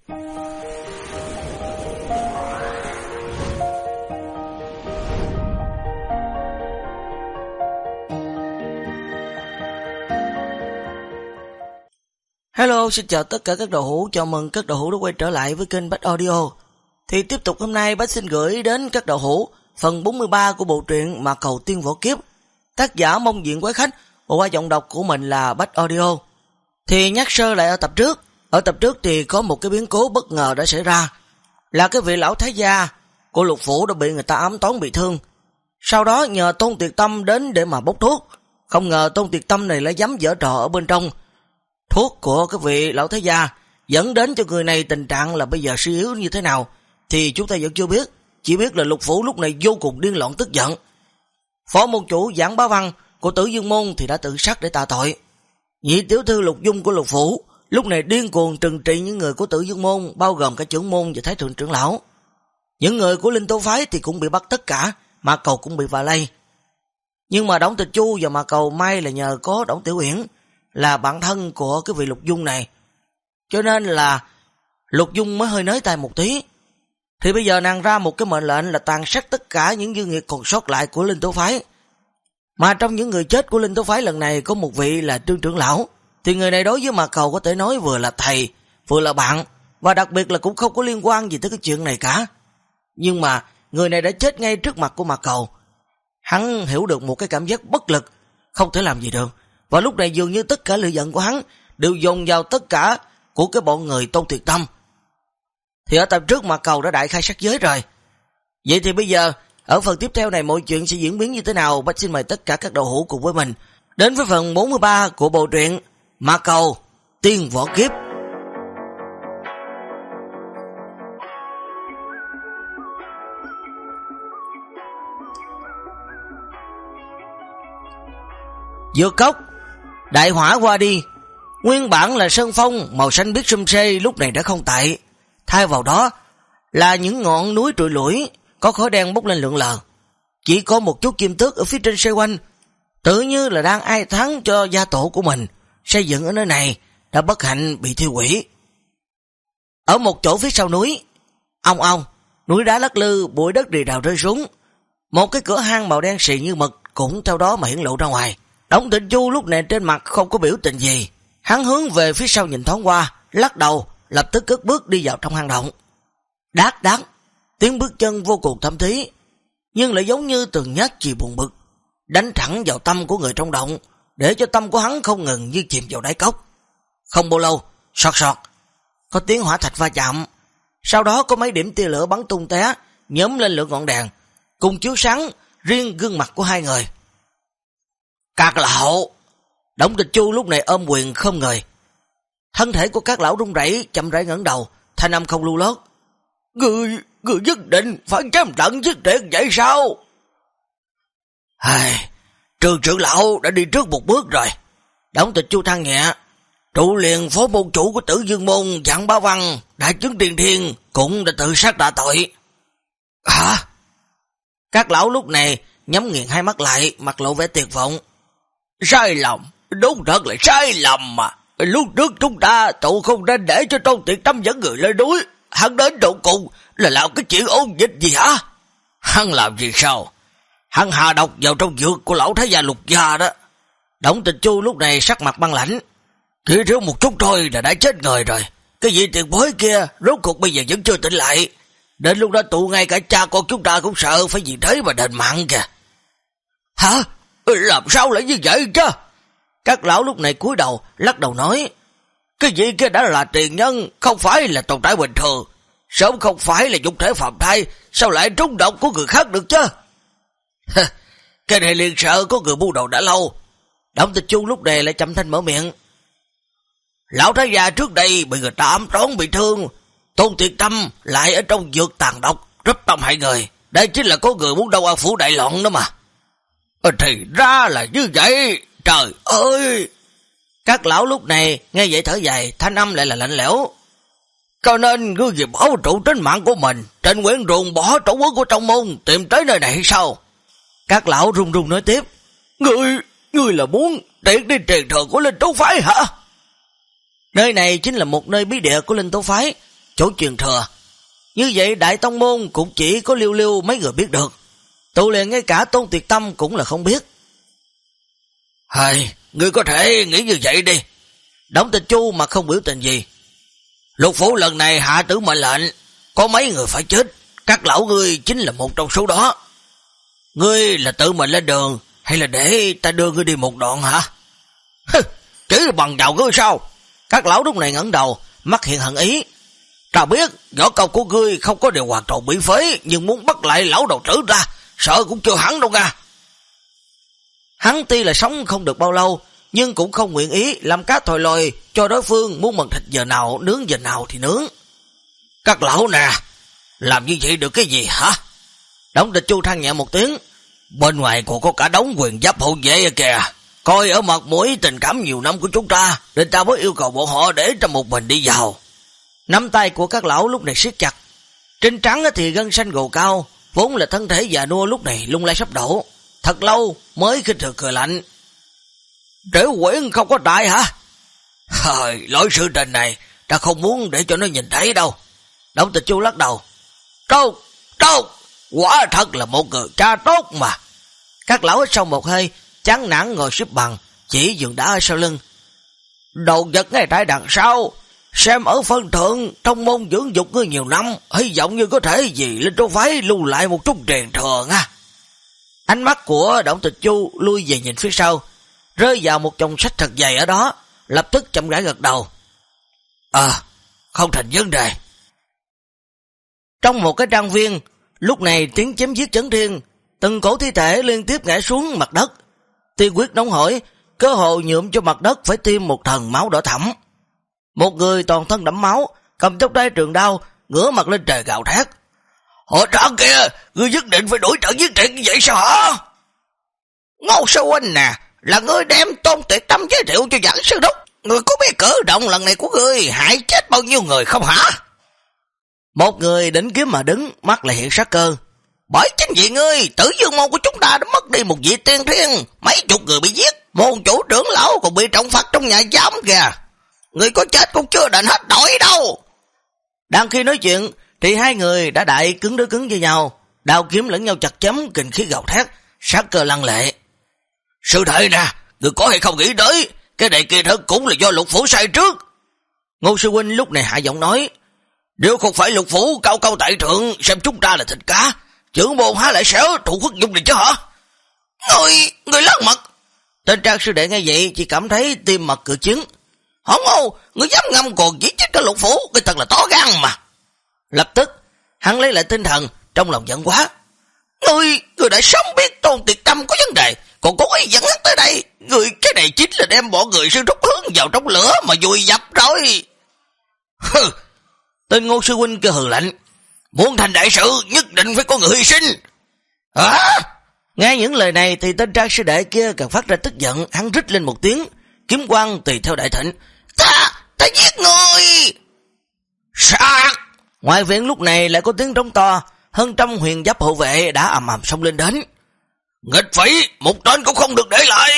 Hello, xin chào tất cả các đầu hữu, chào mừng các đầu hữu đã quay trở lại với kênh Bách Audio. Thì tiếp tục hôm nay Bách xin gửi đến các đầu hữu phần 43 của bộ truyện Mà Cầu Tiên Võ Kiếp. Tác giả Mông Diện Quái Khách và qua giọng đọc của mình là Bách Audio. Thì nhắc sơ lại ở tập trước thì có một cái biến cố bất ngờ đã xảy ra. Là cái vị lão thái gia của Lục Phủ đã bị người ta ám toán bị thương. Sau đó nhờ Tôn Tuyệt Tâm đến để mà bốc thuốc. Không ngờ Tôn Tuyệt Tâm này lại dám giở trò ở bên trong thuốc của cái vị lão thái gia, dẫn đến cho người này tình trạng là bây giờ suy yếu như thế nào thì chúng ta vẫn chưa biết, chỉ biết là Lục Phủ lúc này vô cùng điên loạn tức giận. Phó môn chủ Giảng Bá Văn của Tử Dương Môn thì đã tự sát để tạ tội. Nhị tiểu thư Lục Dung của Lục Phủ lúc này điên cuồng trừng trị những người của Tử Dương Môn, bao gồm cả trưởng môn và thái thượng trưởng lão. Những người của Linh Tố Phái thì cũng bị bắt tất cả, Mã Cầu cũng bị vạ lây. Nhưng mà Đổng Tịch Chu và Mã Cầu may là nhờ có Đổng Tiểu Uyển là bạn thân của cái vị Lục Dung này, cho nên là Lục Dung mới hơi nới tay một tí. Thì bây giờ nàng ra một cái mệnh lệnh là tàn sát tất cả những dương nghiệt còn sót lại của Linh Tố Phái. Mà trong những người chết của Linh Tố Phái lần này có một vị là Trương trưởng lão. Thì người này đối với Mã Cầu có thể nói vừa là thầy, vừa là bạn, và đặc biệt là cũng không có liên quan gì tới cái chuyện này cả. Nhưng mà người này đã chết ngay trước mặt của Mã Cầu. Hắn hiểu được một cái cảm giác bất lực, không thể làm gì được. Và lúc này dường như tất cả lửa giận của hắn đều dồn vào tất cả của cái bọn người Tôn Tuyệt Tâm. Thì ở tập trước Mã Cầu đã đại khai sát giới rồi. Vậy thì bây giờ ở phần tiếp theo này mọi chuyện sẽ diễn biến như thế nào? Bách xin mời tất cả các đầu hữu cùng với mình đến với phần 43 của bộ truyện Mã Cầu Tiên Võ Kiếp. Dược cốc đại hỏa qua đi, nguyên bản là sơn phong màu xanh biếc sum xê lúc này đã không tại, thay vào đó là những ngọn núi trụi lủi có khói đen bốc lên lượn lờ. Chỉ có một chút kim tước ở phía trên xoay quanh, tự như là đang ai thắng cho gia tổ của mình xây dựng ở nơi này đã bất hạnh bị thiêu hủy. Ở một chỗ phía sau núi, ong ong, núi đá lắc lư, bụi đất rì rào rơi xuống. Một cái cửa hang màu đen xì như mực cũng theo đó mà hiển lộ ra ngoài. Đổng Tịch Chu lúc này trên mặt không có biểu tình gì, hắn hướng về phía sau nhìn thoáng qua, lắc đầu, lập tức cất bước đi vào trong hang động. Đát đát, tiếng bước chân vô cùng thâm thí, nhưng lại giống như từng nhát chì buồn bực, đánh thẳng vào tâm của người trong động, để cho tâm của hắn không ngừng như chìm vào đáy cốc. Không bao lâu, sọt sọt, có tiếng hỏa thạch va chạm, sau đó có mấy điểm tia lửa bắn tung té, nhóm lên lửa ngọn đèn, cùng chiếu sáng riêng gương mặt của hai người. Các lão! Đổng Tịch Chu lúc này ôm quyền không người. Thân thể của các lão run rẩy, chậm rãi ngẩng đầu, thanh âm không lưu lót. Người nhất định phải chém trận giết triệt vậy sao? Trương trưởng lão đã đi trước một bước rồi. Đổng Tịch Chu than nhẹ. Trụ liền phó môn chủ của Tử Dương Môn Giảng Bá Văn, đại chứng tiên thiên cũng đã tự sát tạ tội. Hả? Các lão lúc này nhắm nghiền hai mắt lại, mặt lộ vẻ tuyệt vọng. Sai lầm, đúng thật là sai lầm mà. Lúc trước chúng ta tụ không nên để cho Tôn Tuyệt Tâm dẫn người lên núi. Hắn đến trụ cùng là làm cái chuyện ôn dịch gì hả? Hắn làm gì sao? Hắn hạ độc vào trong dược của lão thái gia Lục gia đó. Đổng Tịch Chu lúc này sắc mặt băng lãnh. Chỉ thiếu một chút thôi là đã chết người rồi. Cái vị tiền bối kia rốt cuộc bây giờ vẫn chưa tỉnh lại. Đến lúc đó tụ ngay cả cha con chúng ta cũng sợ phải vì thế mà đền mạng kìa. Hả? Làm sao lại như vậy chứ? Các lão lúc này cúi đầu lắc đầu nói, cái gì kia đã là tiền nhân, không phải là tồn tại bình thường, sớm không phải là dụng thể phạm thai, sao lại trúng độc của người khác được chứ? Cái này liền sợ có người bu đầu đã lâu. Đổng Tịch Chu lúc này lại chậm thanh mở miệng. Lão thái gia trước đây bị người ta ám toán bị thương, Tôn Tuyệt Tâm lại ở trong dược tàn độc, rất tâm hại người. Đây chính là có người muốn Đông An Phủ đại loạn đó mà. Thì ra là như vậy, trời ơi! Các lão lúc này nghe vậy thở dài, thanh âm lại là lạnh lẽo. Cho nên ngươi vì bảo trụ tính mạng của mình, trên Nguyễn Ruồng bỏ chủ quốc của trong môn tìm tới nơi này hay sao? Các lão run run nói tiếp. Ngươi là muốn tiện đi truyền thừa của Linh Tố Phái hả? Nơi này chính là một nơi bí địa của Linh Tố Phái, chỗ truyền thừa. Như vậy đại tông môn cũng chỉ có liêu liêu mấy người biết được. Tụ liền ngay cả Tôn Tuyệt Tâm cũng là không biết. Ngươi có thể nghĩ như vậy đi. Đổng Tịch Chu mà không biểu tình gì. Lục phủ lần này hạ tử mệnh lệnh, có mấy người phải chết, các lão ngươi chính là một trong số đó. Ngươi là tự mình lên đường, hay là để ta đưa ngươi đi một đoạn hả? Chỉ là bằng đầu ngươi sao? Các lão lúc này ngẩng đầu, mắt hiện hận ý. Ta biết võ công của ngươi không có điều hoàn toàn bị phế, nhưng muốn bắt lại lão đầu tử ra, sợ cũng chưa hẳn đâu nha. Hắn tuy là sống không được bao lâu, nhưng cũng không nguyện ý làm cá thòi lòi cho đối phương muốn mần thịt giờ nào, nướng giờ nào thì nướng. Các lão nè, làm như vậy được cái gì hả? Đổng Tịch Chu than nhẹ một tiếng. Bên ngoài còn có cả đống quyền giáp hộ vệ kìa. Coi ở mặt mũi tình cảm nhiều năm của chúng ta, nên ta mới yêu cầu bọn họ để cho một mình đi vào. Nắm tay của các lão lúc này siết chặt. Trên trắng thì gân xanh gồ cao, vốn là thân thể già nua lúc này lung lay sắp đổ. Thật lâu mới khinh thường cười lạnh. Triệu Quyển không có đại hả? Lỗi sự tình này ta không muốn để cho nó nhìn thấy đâu. Đổng Tịch Chu lắc đầu. Tốt, quả thật là một người cha tốt mà. Các lão hít sâu một hơi, chán nản ngồi xếp bằng, chỉ giường đá ở sau lưng. Đồ vật ngay tại đằng sau, xem ở phân thượng trong môn dưỡng dục ngươi nhiều năm, hy vọng như có thể gì lên chỗ phái lưu lại một chút truyền thừa nha. Ánh mắt của Đổng Tịch Chu lui về nhìn phía sau, rơi vào một chồng sách thật dày ở đó, lập tức chậm rãi gật đầu. Không thành vấn đề. Trong một cái trang viên, lúc này tiếng chém giết chấn thiên, từng cổ thi thể liên tiếp ngã xuống mặt đất. Tiên quyết nóng hổi, cơ hội nhuộm cho mặt đất phải tiêm một thần máu đỏ thẫm. Một người toàn thân đẫm máu, cầm chốc đai trường đao, ngửa mặt lên trời gào thét. Họ trả kìa, ngươi nhất định phải đổi trận giết triệt như vậy sao hả? Ngô sư huynh nè, là ngươi đem Tôn Tuyệt Tâm giới thiệu cho giảng sư đốc. Ngươi có biết cử động lần này của ngươi hại chết bao nhiêu người không hả? Một người đỉnh kiếm mà đứng, mắt lại hiện sát cơ. Bởi chính vì ngươi, Tử Dương môn của chúng ta đã mất đi một vị tiên thiên, mấy chục người bị giết, môn chủ trưởng lão còn bị trọng phạt trong nhà giam kìa. Ngươi có chết cũng chưa định hết nổi đâu. Đang khi nói chuyện thì hai người đã đại cứng đối cứng với nhau, đao kiếm lẫn nhau chặt chém, kình khí gào thét, sát cơ lăng lệ. Sư thầy nè, ngươi có hay không nghĩ tới, cái này kỳ thực cũng là do Lục phủ sai trước. Ngô sư huynh lúc này hạ giọng nói. Nếu không phải Lục phủ cao cao tại thượng xem chúng ta là thịt cá, trưởng môn há lại sẽ thủ khuất dung này chứ hả? Người lắc mặt. Tên Trang sư đệ nghe vậy chỉ cảm thấy tim mật cự chiến. Hổng ô, người dám ngâm còn chỉ trích cả Lục phủ, cái thật là to gan mà. Lập tức hắn lấy lại tinh thần, trong lòng giận quá. Người đã sớm biết Tôn Tuyệt Tâm có vấn đề, còn cố ý dẫn hắn tới đây. Người cái này chính là đem bọn người sư rút hướng vào trong lửa mà vùi dập rồi. Tên Ngô sư huynh kia hừ lạnh. Muốn thành đại sự nhất định phải có người hy sinh. Nghe những lời này thì tên Trang sư đệ kia càng phát ra tức giận, hắn rít lên một tiếng, kiếm quang tùy theo đại thịnh. Ta giết người. Sát. Ngoài viện lúc này lại có tiếng trống to, hơn trăm huyền giáp hộ vệ đã ầm ầm xông lên đến. Nghịch phỉ, một tên cũng không được để lại.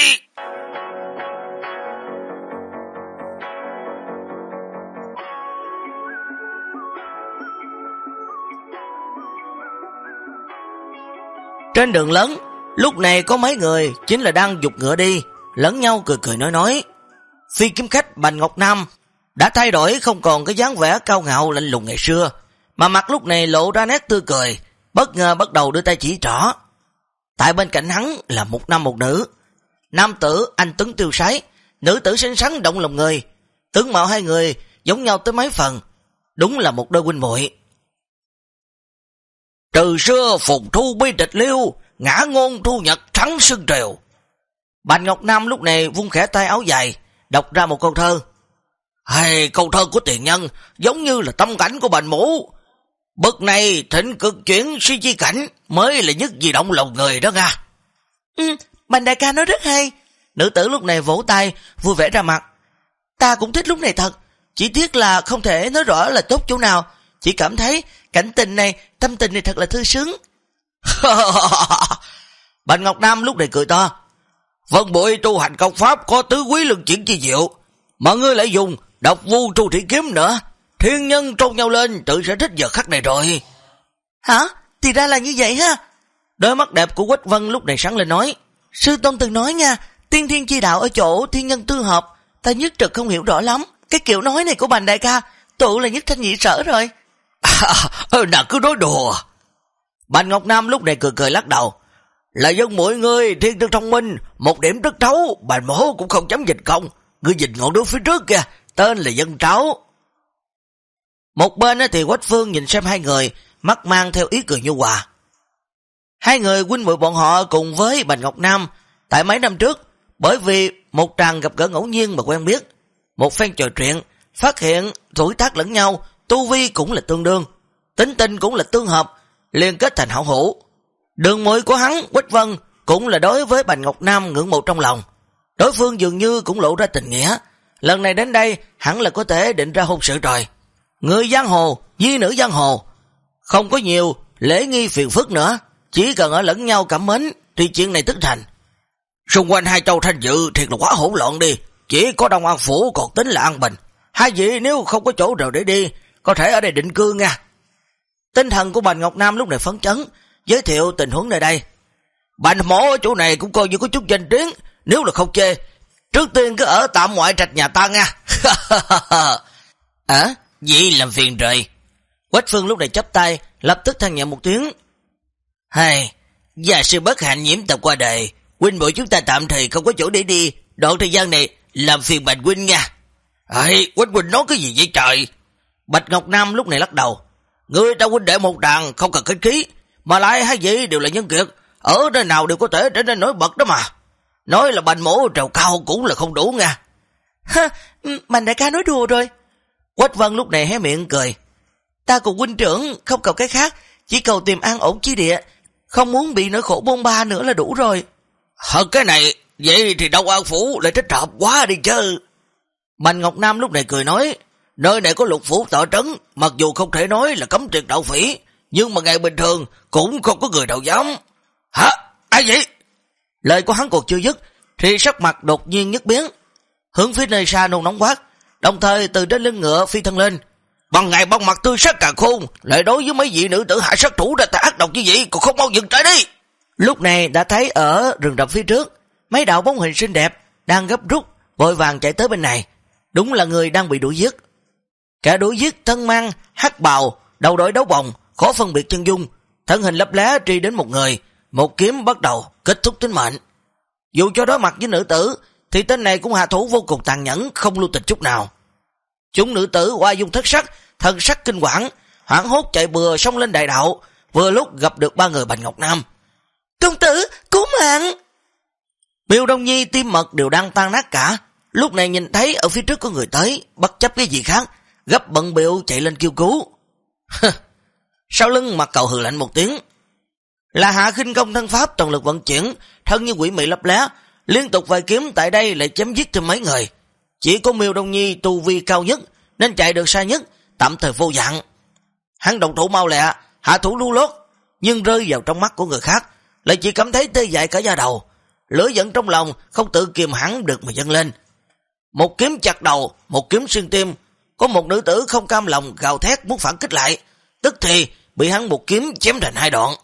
Trên đường lớn, lúc này có mấy người chính là đang dục ngựa đi, lẫn nhau cười cười nói. Phi kiếm khách Bành Ngọc Nam đã thay đổi, không còn cái dáng vẻ cao ngạo lạnh lùng ngày xưa, mà mặt lúc này lộ ra nét tươi cười, bất ngờ bắt đầu đưa tay chỉ trỏ. Tại bên cạnh hắn là một nam một nữ. Nam tử anh tuấn tiêu sái, nữ tử xinh xắn động lòng người. Tướng mạo hai người giống nhau tới mấy phần, đúng là một đôi huynh muội. Từ xưa phùng thu bi tịch liêu, ngã ngôn thu nhật thắng sương triều. Bành Ngọc Nam lúc này vung khẽ tay áo dài, đọc ra một câu thơ. Câu thơ của tiền nhân giống như là tâm cảnh của Bành mũ. Bậc này thịnh cực chuyển suy chi cảnh mới là nhất di động lòng người đó nha. Bành đại ca nói rất hay. Nữ tử lúc này vỗ tay vui vẻ ra mặt. Ta cũng thích lúc này thật, chỉ tiếc là không thể nói rõ là tốt chỗ nào, chỉ cảm thấy cảnh tình này, tâm tình này thật là thư sướng. Bành Ngọc Nam lúc này cười to. Vân bội tu hành công pháp có tứ quý lương chuyển chi diệu, mà ngươi lại dùng độc vu tru thủy kiếm nữa, thiên nhân trôn nhau lên, tự sẽ thích giờ khắc này rồi. Hả? Thì ra là như vậy ha. Đôi mắt đẹp của Quách Vân lúc này sáng lên nói, sư tôn từng nói nha, tiên thiên chi đạo ở chỗ thiên nhân tương hợp, ta nhất trực không hiểu rõ lắm. Cái kiểu nói này của Bành đại ca, tụ là nhất thanh nhị sở rồi. Nàng cứ nói đùa. Bành Ngọc Nam lúc này cười cười lắc đầu, là dân mọi người thiên tư thông minh, một điểm rất thấu, Bành mổ cũng không dám dịch công. Ngươi nhìn ngọn núi phía trước kìa, tên là Dân Tráo. Một bên thì Quách Phương nhìn xem hai người, mắt mang theo ý cười nhu hòa. Hai người huynh muội bọn họ cùng với Bành Ngọc Nam tại mấy năm trước, bởi vì một tràng gặp gỡ ngẫu nhiên mà quen biết. Một phen trò chuyện, phát hiện tuổi tác lẫn nhau, tu vi cũng là tương đương, tính tình cũng là tương hợp, liên kết thành hảo hữu. Đường muội của hắn, Quách Vân, cũng là đối với Bành Ngọc Nam ngưỡng mộ trong lòng. Đối phương dường như cũng lộ ra tình nghĩa. Lần này đến đây, hẳn là có thể định ra hôn sự rồi. Người giang hồ, nhi nữ giang hồ, không có nhiều lễ nghi phiền phức nữa, chỉ cần ở lẫn nhau cảm mến thì chuyện này tức thành. Xung quanh hai châu Thanh Dự thiệt là quá hỗn loạn đi, chỉ có Đông An Phủ còn tính là an bình. Hai vị nếu không có chỗ nào để đi, có thể ở đây định cư nha. Tinh thần của Bành Ngọc Nam lúc này phấn chấn, giới thiệu tình huống nơi đây. Bành mổ ở chỗ này cũng coi như có chút danh tiếng, nếu là không chê, trước tiên cứ ở tạm ngoại trạch nhà ta nha. Vậy làm phiền rồi. Quách Phương lúc này chắp tay, lập tức than nhẹ một tiếng. Hay, gia sư bất hạnh nhiễm tật qua đời, huynh muội chúng ta tạm thời không có chỗ để đi, đoạn thời gian này làm phiền Bành huynh nha. Quách huynh nói cái gì vậy trời? Bạch Ngọc Nam lúc này lắc đầu. Người ta huynh đệ một đàn, không cần khách khí, mà lại hai vị đều là nhân kiệt, ở nơi nào đều có thể trở nên nổi bật đó mà. Nói là Bành mổ trèo cao cũng là không đủ nha. Bành đại ca nói đùa rồi. Quách Vân lúc này hé miệng cười. Ta cùng huynh trưởng không cầu cái khác, chỉ cầu tìm an ổn chi địa, không muốn bị nỗi khổ bôn ba nữa là đủ rồi. Cái này, vậy thì Đông An Phủ lại thích hợp quá đi chứ. Bành Ngọc Nam lúc này cười nói, nơi này có Lục Phủ tọa trấn, mặc dù không thể nói là cấm tuyệt đạo phỉ, nhưng mà ngày bình thường cũng không có người nào dám. Hả? Ai vậy? Lời của hắn còn chưa dứt, thì sắc mặt đột nhiên nhất biến, hướng phía nơi xa nôn nóng quát, đồng thời từ trên lưng ngựa phi thân lên. Bằng ngày bằng mặt tươi sắc càng khôn, lại đối với mấy vị nữ tử hạ sát thủ ra ta ác độc như vậy, còn không mau dừng tay đi. Lúc này đã thấy ở rừng rậm phía trước, mấy đạo bóng hình xinh đẹp đang gấp rút vội vàng chạy tới bên này, đúng là người đang bị đuổi giết. Cả đuổi giết thân mang hắc bào, đầu đội đấu bồng, khó phân biệt chân dung, thân hình lấp lá truy đến một người, một kiếm bắt đầu kết thúc tính mệnh. Dù cho đối mặt với nữ tử thì tên này cũng hạ thủ vô cùng tàn nhẫn, không lưu tình chút nào. Chúng nữ tử oai dung thất sắc, thân sắc kinh quản, hoảng hốt chạy bừa xông lên đại đạo, vừa lúc gặp được ba người Bành Ngọc Nam. Công tử, cứu mạng! Miêu Đông Nhi tim mật đều đang tan nát cả, lúc này nhìn thấy ở phía trước có người tới, bất chấp cái gì khác, gấp bận bịu chạy lên kêu cứu. Sau lưng mặt cầu hừ lạnh một tiếng. Là Hạ khinh công thân pháp toàn lực vận chuyển, thân như quỷ mị lấp lá, liên tục vài kiếm tại đây lại chém giết thêm mấy người. Chỉ có Miêu Đông Nhi tu vi cao nhất nên chạy được xa nhất, tạm thời vô dạng. Hắn động thủ mau lẹ, hạ thủ lưu lót, nhưng rơi vào trong mắt của người khác lại chỉ cảm thấy tê dại cả da đầu, lửa giận trong lòng không tự kiềm hãm được mà dâng lên. Một kiếm chặt đầu, một kiếm xuyên tim. Có một nữ tử không cam lòng gào thét muốn phản kích lại, tức thì bị hắn một kiếm chém thành hai đoạn.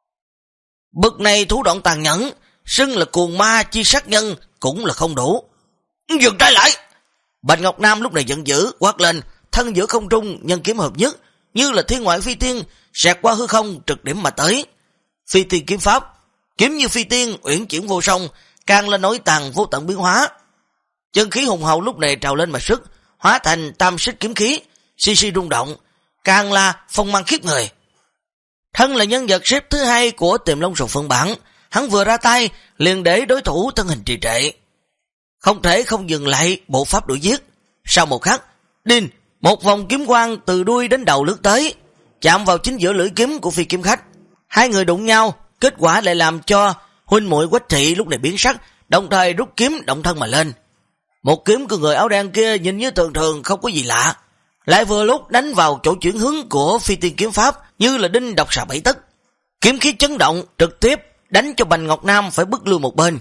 Bực này thủ đoạn tàn nhẫn, xưng là cuồng ma chi sát nhân cũng là không đủ. Dừng tay lại! Bạch Ngọc Nam lúc này giận dữ quát lên, thân giữa không trung nhân kiếm hợp nhất, như là thiên ngoại phi tiên, xẹt qua hư không trực điểm mà tới. Phi tiên kiếm pháp, kiếm như phi tiên uyển chuyển vô song, càng là nối tàn vô tận biến hóa. Chân khí hùng hậu lúc này trào lên mà sức, hóa thành tam xích kiếm khí, xi xi rung động, càng là phong mang khiếp người. Thân là nhân vật xếp thứ hai của Tiềm Long Sầu Phân bản, hắn vừa ra tay liền để đối thủ thân hình trì trệ, không thể không dừng lại bộ pháp đuổi giết. Sau một khắc, đinh, một vòng kiếm quang từ đuôi đến đầu lướt tới, chạm vào chính giữa lưỡi kiếm của phi kiếm khách. Hai người đụng nhau, kết quả lại làm cho huynh muội Quách Thị lúc này biến sắc, đồng thời rút kiếm động thân mà lên. Một kiếm của người áo đen kia nhìn như thường thường không có gì lạ, lại vừa lúc đánh vào chỗ chuyển hướng của phi tiên kiếm pháp, như là đinh độc xà bảy tấc. Kiếm khí chấn động trực tiếp đánh cho Bành Ngọc Nam phải bước lui một bên.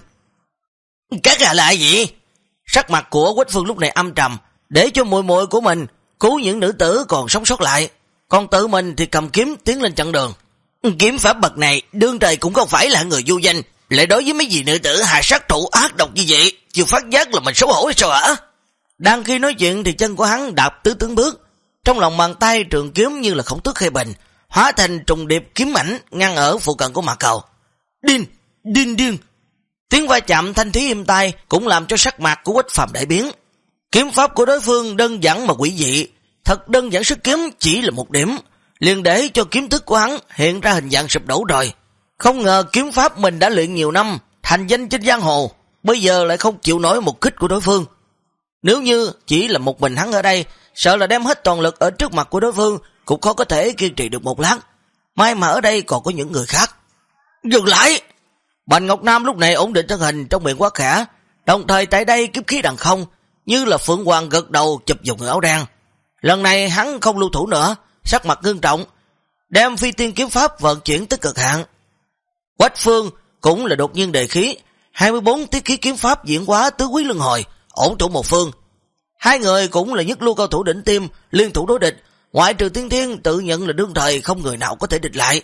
Các hạ là ai vậy? Sắc mặt của Quách Phương lúc này âm trầm, để cho muội muội của mình cứu những nữ tử còn sống sót lại, còn tự mình thì cầm kiếm tiến lên chặn đường. Kiếm pháp bậc này đương trời cũng không phải là người vô danh, lại đối với mấy vị nữ tử hạ sát thủ ác độc như vậy, chưa phát giác là mình xấu hổ hay sao hả? Đang khi nói chuyện thì chân của hắn đạp tứ tướng bước, trong lòng bàn tay trường kiếm như là khổng tước khai bình, hóa thành trùng điệp kiếm mảnh ngăn ở phụ cận của mạc cầu. Điên, điên điên. Tiếng va chạm thanh thúy êm tai cũng làm cho sắc mặt của Quách Phàm đại biến. Kiếm pháp của đối phương đơn giản mà quỷ dị, thật đơn giản, sức kiếm chỉ là một điểm, liền để cho kiếm thức của hắn hiện ra hình dạng sụp đổ rồi. Không ngờ kiếm pháp mình đã luyện nhiều năm, thành danh trên giang hồ, bây giờ lại không chịu nổi một kích của đối phương. Nếu như chỉ là một mình hắn ở đây, sợ là đem hết toàn lực ở trước mặt của đối phương cũng khó có thể kiên trì được một lát. May mà ở đây còn có những người khác. Dừng lại! Bành Ngọc Nam lúc này ổn định thân hình trong miệng quát khẽ, đồng thời tại đây kiếm khí đằng không, như là Phượng Hoàng gật đầu chụp vào người áo đen. Lần này hắn không lưu thủ nữa, sắc mặt ngưng trọng, đem phi tiên kiếm pháp vận chuyển tới cực hạn. Quách Phương cũng là đột nhiên đề khí, 24 tiết khí kiếm pháp diễn hóa tứ quý luân hồi, ổn trụ một phương. Hai người cũng là nhất lưu cao thủ đỉnh tiêm, liên thủ đối địch, ngoại trừ Tiên Thiên tự nhận là đương thời không người nào có thể địch lại.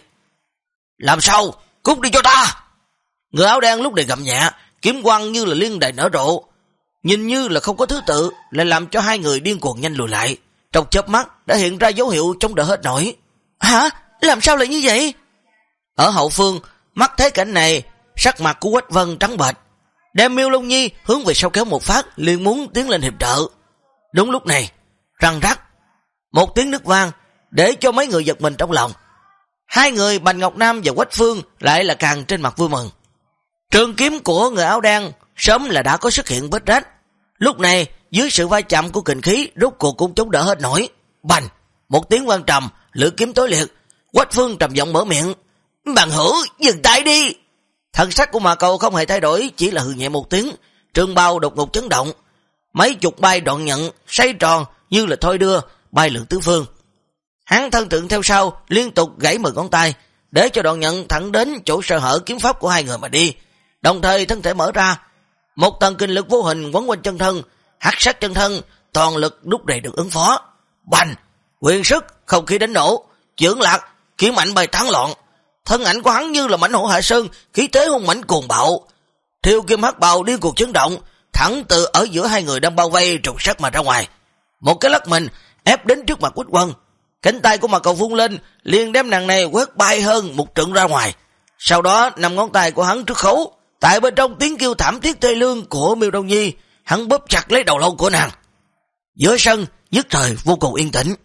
Làm sao? Cút đi cho ta! Người áo đen lúc này gầm nhẹ, kiếm quang như là liên đài nở rộ, nhìn như là không có thứ tự, lại làm cho hai người điên cuồng nhanh lùi lại. Trong chớp mắt đã hiện ra dấu hiệu chống đỡ hết nổi. Hả? Làm sao lại như vậy? Ở hậu phương, mắt thấy cảnh này, sắc mặt của Quách Vân trắng bệch, đem Miêu Long Nhi hướng về sau kéo một phát, liền muốn tiến lên hiệp trợ. Đúng lúc này, răng rắc, một tiếng nứt vang, để cho mấy người giật mình trong lòng. Hai người Bành Ngọc Nam và Quách Phương lại là càng trên mặt vui mừng. Trường kiếm của người áo đen sớm là đã có xuất hiện vết rách, lúc này dưới sự va chạm của kình khí rốt cuộc cũng chống đỡ hết nổi. Bành, một tiếng vang trầm, lưỡi kiếm tối liệt. Quách Phương trầm giọng mở miệng, bằng hữu dừng tay đi. Thần sắc của Mạc Cầu không hề thay đổi, chỉ là hừ nhẹ một tiếng, trường bào đột ngột chấn động, mấy chục bay đoạn nhận xoay tròn như là thôi đưa bay lượn tứ phương. Hắn thân tượng theo sau liên tục gãy 10 ngón tay, để cho đoạn nhận thẳng đến chỗ sơ hở kiếm pháp của hai người mà đi. Đồng thời thân thể mở ra, một tầng kinh lực vô hình quấn quanh chân thân, hắc sát chân thân, toàn lực lúc này được ứng phó. Bành, quyền sức, không khí đánh nổ, chưởng lạc, kiếm mạnh bay tán loạn. Thân ảnh của hắn như là mãnh hổ hạ sơn, khí thế hung mãnh cuồng bạo. Thiêu kim hắc bào điên cuồng chấn động, thẳng từ ở giữa hai người đang bao vây trục sát mà ra ngoài. Một cái lắc mình ép đến trước mặt Quách Vân, cánh tay của Mạc Cầu vung lên, liền đem nàng này quét bay hơn một trượng ra ngoài. Sau đó 5 ngón tay của hắn trước khấu, tại bên trong tiếng kêu thảm thiết thê lương của Miêu Đông Nhi, hắn bóp chặt lấy đầu lâu của nàng. Giữa sân nhất thời vô cùng yên tĩnh.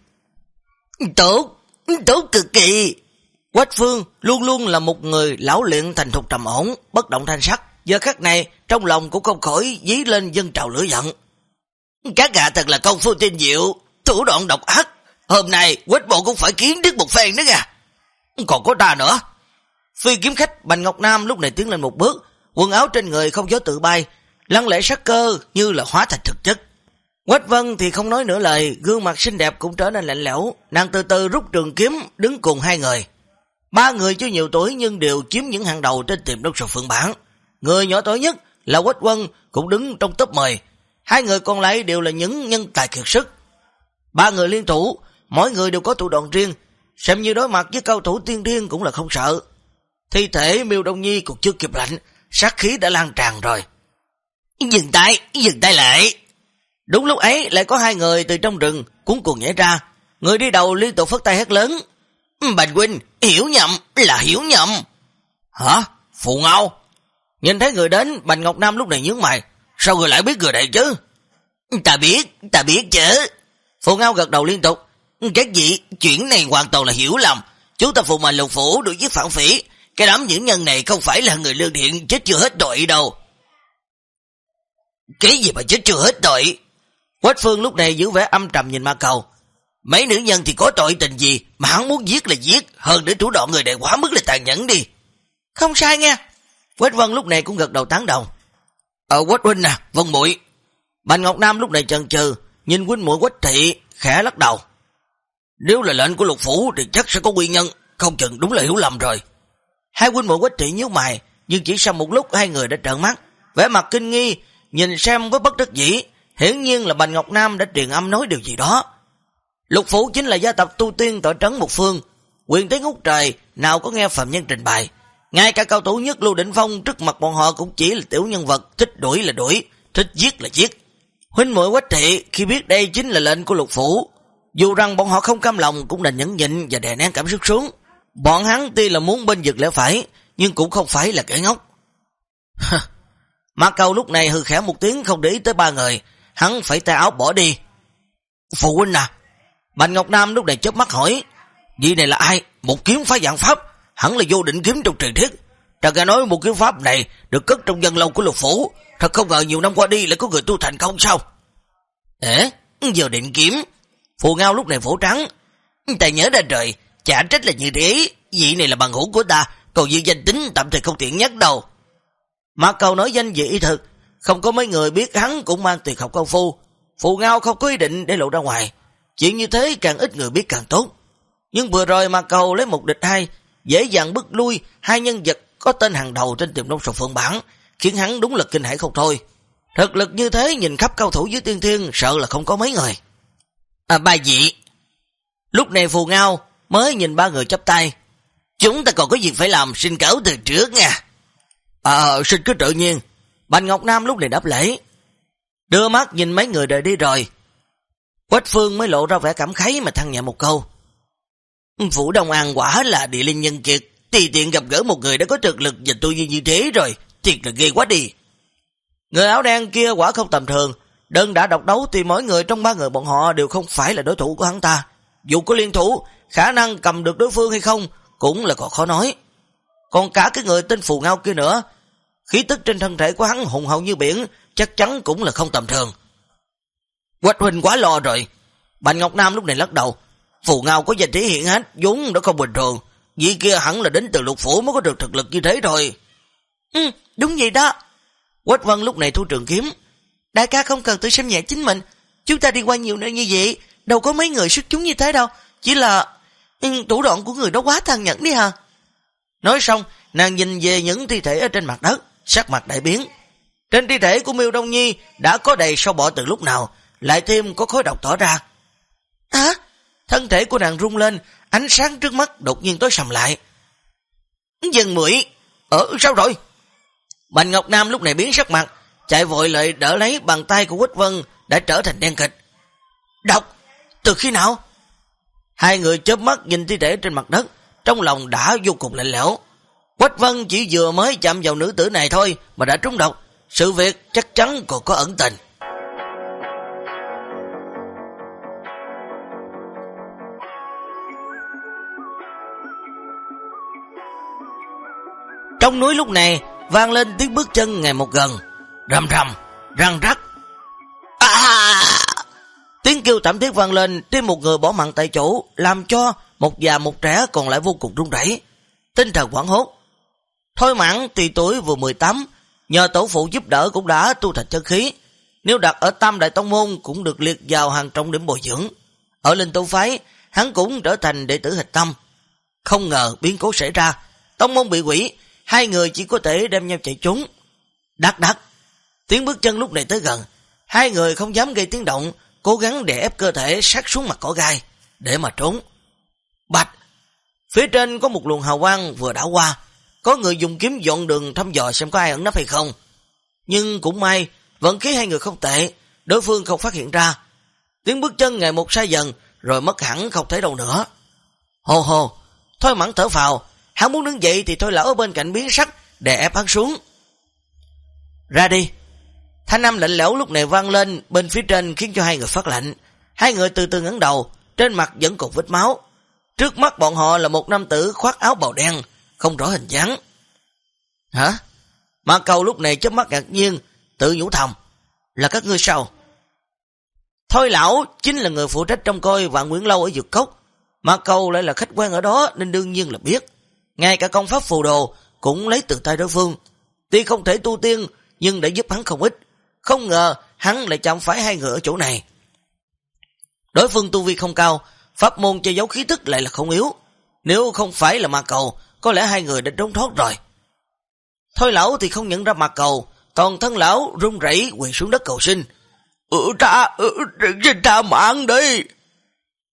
Tốt cực kỳ. Quách Phương luôn luôn là một người lão luyện thành thục trầm ổn, bất động thanh sắc, giờ khắc này trong lòng cũng không khỏi dí lên dâng trào lửa giận. Các gã thật là công phu tinh diệu, thủ đoạn độc ác, hôm nay Quách bộ cũng phải kiến thức một phen nữa nha. Còn có ta nữa. Phi kiếm khách Bành Ngọc Nam lúc này tiến lên một bước, quần áo trên người không gió tự bay, lăng lệ sắc cơ như là hóa thành thực chất. Quách Vân thì không nói nửa lời, gương mặt xinh đẹp cũng trở nên lạnh lẽo, nàng từ từ rút trường kiếm đứng cùng hai người. Ba người chưa nhiều tuổi nhưng đều chiếm những hàng đầu trên tiềm đông sầu phượng bảng. Người nhỏ tuổi nhất là Quách Vân cũng đứng trong top 10, hai người còn lại đều là những nhân tài kiệt sức. Ba người liên thủ, mỗi người đều có thủ đoạn riêng, xem như đối mặt với cao thủ tiên thiên cũng là không sợ. Thi thể Miêu Đông Nhi còn chưa kịp lạnh, sát khí đã lan tràn rồi. Dừng tay lại. Đúng lúc ấy lại có hai người từ trong rừng cuốn cuồng nhảy ra, người đi đầu liên tục phất tay hét lớn, Bành huynh, hiểu nhầm. Hả? Phù Ngao? Nhìn thấy người đến, Bành Ngọc Nam lúc này nhướng mày, sao người lại biết người này chứ? Ta biết chứ. Phù Ngao gật đầu liên tục, các vị, chuyện này hoàn toàn là hiểu lầm, chúng ta phụ mệnh lục phủ được giết phản phỉ, cái đám những nhân này không phải là người lương thiện, chết chưa hết tội đâu. Cái gì mà chết chưa hết tội? Quách Phương lúc này giữ vẻ âm trầm nhìn Mạc Cầu. Mấy nữ nhân thì có tội tình gì mà hắn muốn giết là giết, hơn để thủ đoạn người này quá mức là tàn nhẫn đi. Không sai nghe. Quách Vân lúc này cũng gật đầu tán đồng. Quách huynh nè, Vân muội. Bành Ngọc Nam lúc này chần chừ, nhìn huynh muội Quách Thị khẽ lắc đầu. Nếu là lệnh của lục phủ thì chắc sẽ có nguyên nhân, không chừng đúng là hiểu lầm rồi. Hai huynh muội Quách Thị nhíu mày, nhưng chỉ sau một lúc hai người đã trợn mắt, vẻ mặt kinh nghi, nhìn xem với bất đắc dĩ, hiển nhiên là Bành Ngọc Nam đã truyền âm nói điều gì đó. Lục Phủ chính là gia tộc tu tiên tọa trấn một phương, quyền thế ngút trời, nào có nghe phàm nhân trình bày. Ngay cả cao thủ nhất Lưu Định Phong trước mặt bọn họ cũng chỉ là tiểu nhân vật, thích đuổi là đuổi, thích giết là giết. Huynh muội Quách Thị khi biết đây chính là lệnh của Lục Phủ, dù rằng bọn họ không cam lòng cũng đành nhẫn nhịn và đè nén cảm xúc xuống. Bọn hắn tuy là muốn bên vực lẽ phải, nhưng cũng không phải là kẻ ngốc. Mã Cầu lúc này hừ khẽ một tiếng không để ý tới ba người, hắn phải tay áo bỏ đi. Phụ huynh à? Bạch Ngọc Nam lúc này chớp mắt hỏi, vị này là ai? Một kiếm phá vạn pháp, hẳn là vô định kiếm trong truyền thuyết. Ta nghe nói một kiếm pháp này được cất trong dân lâu của Lục Phủ, thật không ngờ nhiều năm qua đi lại có người tu thành công sao? Vô định kiếm? Phù Ngao lúc này vỗ trắng, ta nhớ ra rồi, chả trách là như thế, vị này là bằng hữu của ta, còn như danh tính tạm thời không tiện nhắc đâu. Mã Cầu nói danh vị y thực, không có mấy người biết hắn cũng mang tuyệt học công phu. Phù Ngao không có ý định để lộ ra ngoài, chuyện như thế càng ít người biết càng tốt. Nhưng vừa rồi Mã Cầu lấy một địch hai, dễ dàng bức lui hai nhân vật có tên hàng đầu trên tiềm long sổ phượng bảng, khiến hắn đúng là kinh hãi không thôi. Thực lực như thế nhìn khắp cao thủ dưới tiên thiên sợ là không có mấy người. Ba vị. Lúc này Phù Ngao mới nhìn ba người chắp tay. Chúng ta còn có việc phải làm, xin cáo từ trước nha. Xin cứ tự nhiên. Bạch Ngọc Nam lúc này đáp lễ, đưa mắt nhìn mấy người rời đi rồi. Quách Phương mới lộ ra vẻ cảm khái mà than nhẹ một câu. Phủ Đông An quả là địa linh nhân kiệt, tùy tiện gặp gỡ một người đã có thực lực và tu vi như thế rồi, thiệt là ghê quá đi. Người áo đen kia quả không tầm thường, đơn đã độc đấu thì mỗi người trong ba người bọn họ đều không phải là đối thủ của hắn ta. Dù có liên thủ, khả năng cầm được đối phương hay không cũng là còn khó nói. Còn cả cái người tên Phù Ngao kia nữa, khí tức trên thân thể của hắn hùng hậu như biển, chắc chắn cũng là không tầm thường. Quách huynh quá lo rồi. Bạch Ngọc Nam lúc này lắc đầu. Phù Ngao có danh thể hiện hết, vốn đã không bình thường. Vị kia hẳn là đến từ Lục Phủ mới có được thực lực như thế thôi. Đúng vậy đó. Quách Vân lúc này thu trường kiếm. Đại ca không cần tự xem nhẹ chính mình, chúng ta đi qua nhiều nơi như vậy, đâu có mấy người xuất chúng như thế đâu, chỉ là thủ đoạn của người đó quá tàn nhẫn đi hả? Nói xong, nàng nhìn về những thi thể ở trên mặt đất, sắc mặt đại biến. Trên thi thể của Miêu Đông Nhi đã có đầy sâu bọ từ lúc nào, lại thêm có khói độc tỏ ra. Thân thể của nàng rung lên, ánh sáng trước mắt đột nhiên tối sầm lại. Dân Mưỡi, sao rồi? Bạch Ngọc Nam lúc này biến sắc mặt, chạy vội lại đỡ lấy bàn tay của Quách Vân đã trở thành đen kịch. Độc? Từ khi nào? Hai người chớp mắt nhìn thi thể trên mặt đất, trong lòng đã vô cùng lạnh lẽo. Quách Vân chỉ vừa mới chạm vào nữ tử này thôi mà đã trúng độc, sự việc chắc chắn còn có ẩn tình. Trong núi lúc này vang lên tiếng bước chân ngày một gần, rầm rầm, răng rắc. Tiếng kêu thảm thiết vang lên, trên một người bỏ mạng tại chỗ, làm cho một già một trẻ còn lại vô cùng run rẩy, tinh thần hoảng hốt. Thôi Mãn tùy tuổi vừa 18, nhờ tổ phụ giúp đỡ cũng đã tu thành chân khí, nếu đặt ở Tam Đại Tông Môn cũng được liệt vào hàng trọng điểm bồi dưỡng. Ở Linh Tu Phái, hắn cũng trở thành đệ tử hạch tâm. Không ngờ biến cố xảy ra, tông môn bị hủy, hai người chỉ có thể đem nhau chạy trốn. Đắc đắc, tiếng bước chân lúc này tới gần, hai người không dám gây tiếng động, cố gắng đè ép cơ thể sát xuống mặt cỏ gai để mà trốn. Bạch, phía trên có một luồng hào quang vừa đảo qua, có người dùng kiếm dọn đường thăm dò xem có ai ẩn nấp hay không. Nhưng cũng may, vận khí hai người không tệ, đối phương không phát hiện ra. Tiếng bước chân ngày một xa dần, rồi mất hẳn không thấy đâu nữa. Hồ hồ, Thôi Mãn thở phào, hắn muốn đứng dậy thì Thôi Lão ở bên cạnh biến sắc, đè ép hắn xuống. Ra đi. Thanh âm lạnh lẽo lúc này vang lên bên phía trên khiến cho hai người phát lạnh. Hai người từ từ ngẩng đầu, trên mặt vẫn còn vết máu. Trước mắt bọn họ là một nam tử khoác áo bào đen, không rõ hình dáng. Hả? Mã Cầu lúc này chớp mắt ngạc nhiên, tự nhủ thầm, là các ngươi sao? Thôi Lão chính là người phụ trách trông coi Vạn Nguyễn Lâu ở Dược Cốc. Mã Cầu lại là khách quen ở đó nên đương nhiên là biết. Ngay cả công pháp phù đồ cũng lấy từ tay đối phương. Tuy không thể tu tiên nhưng đã giúp hắn không ít. Không ngờ hắn lại chạm phải hai người ở chỗ này. Đối phương tu vi không cao, pháp môn che giấu khí tức lại là không yếu. Nếu không phải là Mã Cầu, có lẽ hai người đã trốn thoát rồi. Thôi Lão thì không nhận ra Mã Cầu, toàn thân lão run rẩy quỳ xuống đất cầu xin. Xin tha mạng đi.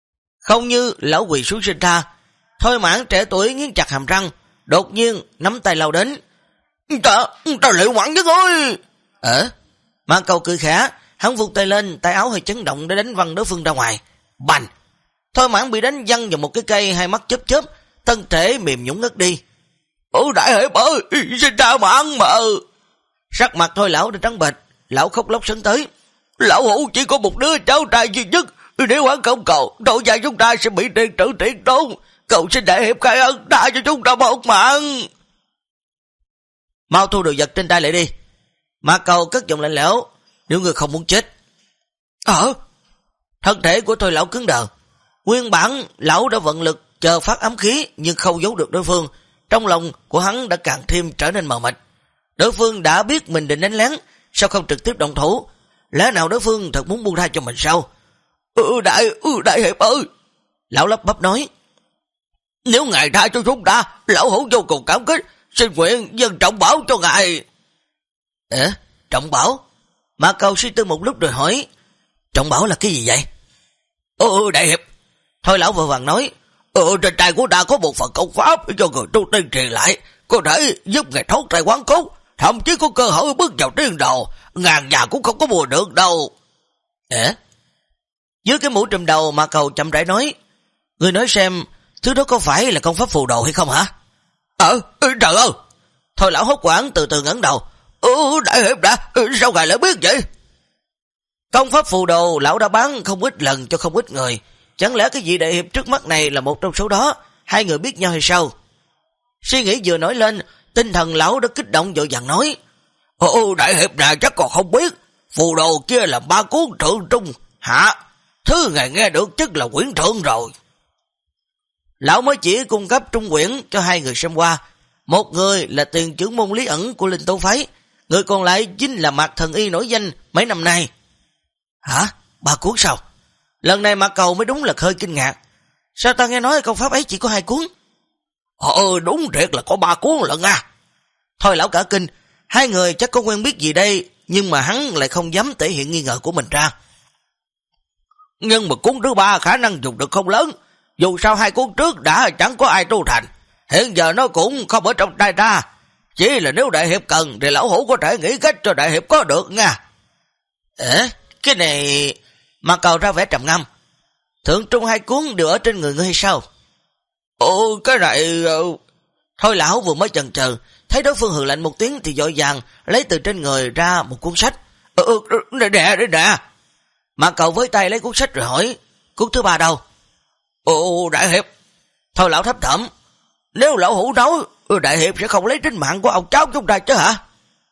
Không như lão quỳ xuống xin tha. Thôi Mãn trẻ tuổi nghiến chặt hàm răng, đột nhiên nắm tay lao đến. Ta liệu Mãn với ngươi. Mãn Cầu cười khẽ, hắn vung tay lên, tay áo hơi chấn động để đánh văng đối phương ra ngoài. Bành! Thôi Mãn bị đánh văng vào một cái cây, hai mắt chớp chớp, thân thể mềm nhũn ngất đi. Đại hiệp ơi, xin tha Mãn mà. Sắc mặt Thôi lão đã trắng bệch, lão khóc lóc sấn tới. Lão hữu chỉ có một đứa cháu trai duy nhất, nếu hắn không cầu, Thôi gia chúng ta sẽ bị tiền trữ tiền tôn. Cầu xin đại hiệp khai ân tha cho chúng ta một mạng. Mau thu đồ vật trên tay lại đi. Mã Cầu cất giọng lạnh lẽo. Nếu người không muốn chết. Thân thể của Thôi lão cứng đờ. Nguyên bản lão đã vận lực chờ phát ám khí, nhưng không giấu được đối phương. Trong lòng của hắn đã càng thêm trở nên mờ mịt. Đối phương đã biết mình định đánh lén, sao không trực tiếp động thủ? Lẽ nào đối phương thật muốn buông tha cho mình sao? Đại hiệp ơi. Lão lắp bắp nói. Nếu ngài tha cho chúng ta, lão hữu vô cùng cảm kích, xin nguyện dâng trọng bảo cho ngài. Trọng bảo? Mã Cầu suy tư một lúc rồi hỏi. Trọng bảo là cái gì vậy? Đại hiệp. Thôi lão vội vàng nói. Trên tay của ta có một phần công pháp cho người tu tiên truyền lại, có thể giúp ngài thoát tay quán cốt, thậm chí có cơ hội bước vào tiên đồ, ngàn nhà cũng không có mua được đâu. Dưới cái mũ trùm đầu, Mã Cầu chậm rãi nói. Người nói xem, thứ đó có phải là công pháp phù đồ hay không hả? Trời ơi. Thôi lão hốt hoảng từ từ ngẩng đầu. Đại hiệp đã, sao ngài lại biết vậy? Công pháp phù đồ lão đã bán không ít lần cho không ít người. Chẳng lẽ cái vị đại hiệp trước mắt này là một trong số đó? Hai người biết nhau hay sao? Suy nghĩ vừa nổi lên, tinh thần lão đã kích động vội vàng nói. Đại hiệp này chắc còn không biết, phù đồ kia là 3 cuốn thượng trung hạ. Thứ ngài nghe được chắc là quyển thượng rồi. Lão mới chỉ cung cấp trung quyển cho hai người xem qua. Một người là tiền trưởng môn Lý Ẩn của Linh Tố Phái, người còn lại chính là Mạc Thần Y nổi danh mấy năm nay. 3 cuốn sao? Lần này Mạc Cầu mới đúng là hơi kinh ngạc. Sao ta nghe nói công pháp ấy chỉ có 2 cuốn? Đúng thiệt là có 3 cuốn lận à. Thôi lão cả kinh, hai người chắc có quen biết gì đây, nhưng mà hắn lại không dám thể hiện nghi ngờ của mình ra. Nhưng mà cuốn thứ 3 khả năng dùng được không lớn, dù sao 2 cuốn trước đã chẳng có ai tu thành, hiện giờ nó cũng không ở trong tay ta. Chỉ là nếu đại hiệp cần thì lão hữu có thể nghĩ cách cho đại hiệp có được nha. Cái này... Mà Cầu ra vẻ trầm ngâm. Thượng trung 2 cuốn đều ở trên người ngươi hay sao? Cái này... Thôi lão vừa mới chần chờ, thấy đối phương hừ lạnh một tiếng thì vội vàng lấy từ trên người ra một cuốn sách. Nè. Mà Cầu với tay lấy cuốn sách rồi hỏi. Cuốn thứ 3 đâu? Đại hiệp. Thôi lão thấp thỏm. Nếu lão hữu nói, đại hiệp sẽ không lấy tính mạng của ông cháu chúng ta chứ hả?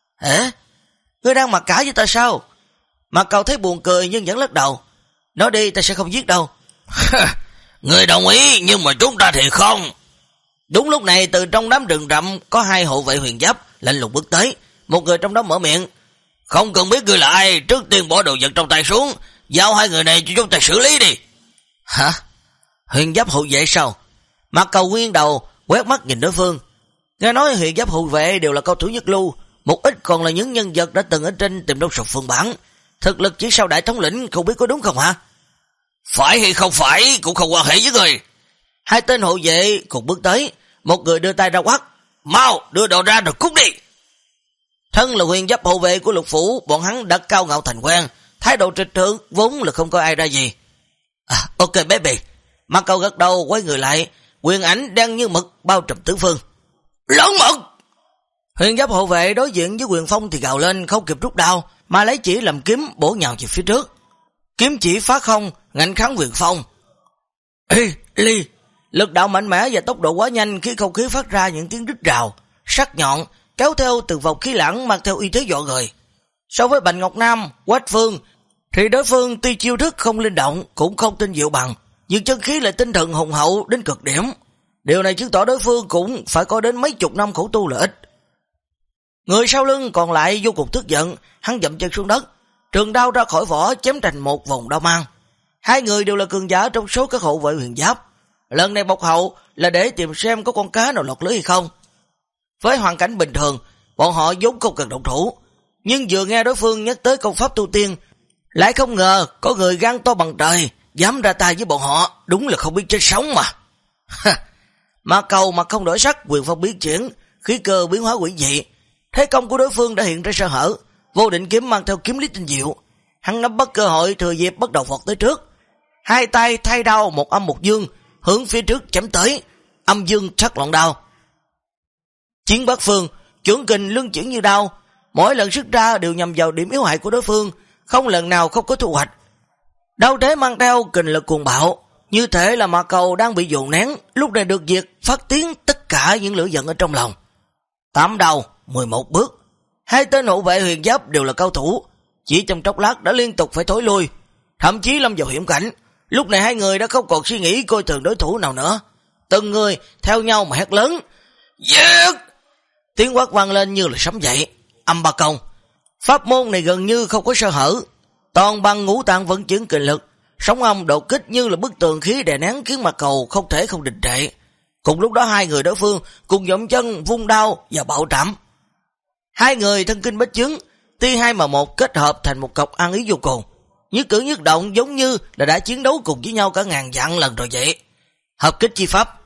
Ngươi đang mặc cả với ta sao? Mà Cầu thấy buồn cười nhưng vẫn lắc đầu. Nói đi, ta sẽ không giết đâu. Ngươi đồng ý nhưng mà chúng ta thì không. Đúng lúc này từ trong đám rừng rậm có 2 hộ vệ huyền giáp lạnh lùng bước tới. Một người trong đó mở miệng. Không cần biết ngươi là ai, trước tiên bỏ đồ vật trong tay xuống, giao 2 người này cho chúng ta xử lý đi. Hả? Huyền giáp hộ vệ sao? Mà Cầu nguyên đầu quét mắt nhìn đối phương. Nghe nói huyền giáp hộ vệ đều là cao thủ nhất lưu, một ít còn là những nhân vật đã từng ở trên Tìm Đông Sục Phương Bản. Thực lực chỉ sau đại thống lĩnh, không biết có đúng không hả? Phải hay không phải cũng không quan hệ với người. 2 tên hộ vệ cùng bước tới, một người đưa tay ra quát. Mau đưa đồ ra rồi cút đi. Thân là huyền giáp hộ vệ của Lục Phủ, bọn hắn đã cao ngạo thành quen, thái độ trịch thượng vốn là không có ai ra gì. Ok baby. Mà Cầu gật đầu quay người lại, quyền ảnh đen như mực bao trùm tứ phương. Lớn mật. Huyền giáp hộ vệ đối diện với Quyền Phong thì gào lên không kịp rút đao, mà lấy chỉ làm kiếm bổ nhào về phía trước. Kiếm chỉ phá không, ngạnh kháng Quyền Phong. Ly, lực đạo mạnh mẽ và tốc độ quá nhanh khi không khí phát ra những tiếng rít rào, sắc nhọn, kéo theo từng vòng khí lãng mang theo uy thế dọa người. So với Bạch Ngọc Nam, Quách Phương, thì đối phương tuy chiêu thức không linh động cũng không tinh diệu bằng, nhưng chân khí lại tinh thần hùng hậu đến cực điểm. Điều này chứng tỏ đối phương cũng phải có đến mấy chục năm khổ tu là ít. Người sau lưng còn lại vô cùng tức giận, hắn dậm chân xuống đất, trường đao ra khỏi vỏ chém thành một vòng đao mang. 2 người đều là cường giả trong số các hộ vệ huyền giáp. Lần này bộc hậu là để tìm xem có con cá nào lọt lưới hay không. Với hoàn cảnh bình thường, bọn họ vốn không cần động thủ, nhưng vừa nghe đối phương nhắc tới công pháp tu tiên, lại không ngờ có người gan to bằng trời, dám ra tay với bọn họ, đúng là không biết chết sống mà. Mà Cầu mặt không đổi sắc, quyền phong biến chuyển, khí cơ biến hóa quỷ dị. Thế công của đối phương đã hiện ra sơ hở, Vô Định kiếm mang theo kiếm lý tinh diệu. Hắn nắm bắt cơ hội thừa dịp bắt đầu vọt tới trước. Hai tay thay đao một âm một dương, hướng phía trước chém tới, âm dương sắc loạn đao. Chiến bát phương, chưởng kình luân chuyển như đao, mỗi lần xuất ra đều nhằm vào điểm yếu hại của đối phương, không lần nào không có thu hoạch. Đao thế mang theo kình lực cuồng bạo, như thể là Ma Cầu đang bị dồn nén, lúc này được diệt phát tiến tất cả những lửa giận ở trong lòng. 8 đầu, 11 bước. Hai tên hộ vệ huyền giáp đều là cao thủ, chỉ trong chốc lát đã liên tục phải thối lui, thậm chí lâm vào hiểm cảnh. Lúc này hai người đã không còn suy nghĩ coi thường đối thủ nào nữa, từng người theo nhau mà hét lớn: giết! Tiếng quát vang lên như là sấm dậy. Âm ba công, pháp môn này gần như không có sơ hở, toàn bằng ngũ tạng vận chuyển kình lực, sóng âm đột kích như là bức tường khí đè nén khiến Ma Cầu không thể không đình trệ. Cùng lúc đó hai người đối phương cùng dậm chân vung đao và bạo trảm. Hai người thân kinh bách chứng, ti hai mà một kết hợp thành một cọc ăn ý vô cùng, nhất cử nhất động giống như là đã chiến đấu cùng với nhau cả ngàn vạn lần rồi vậy. Hợp kích chi pháp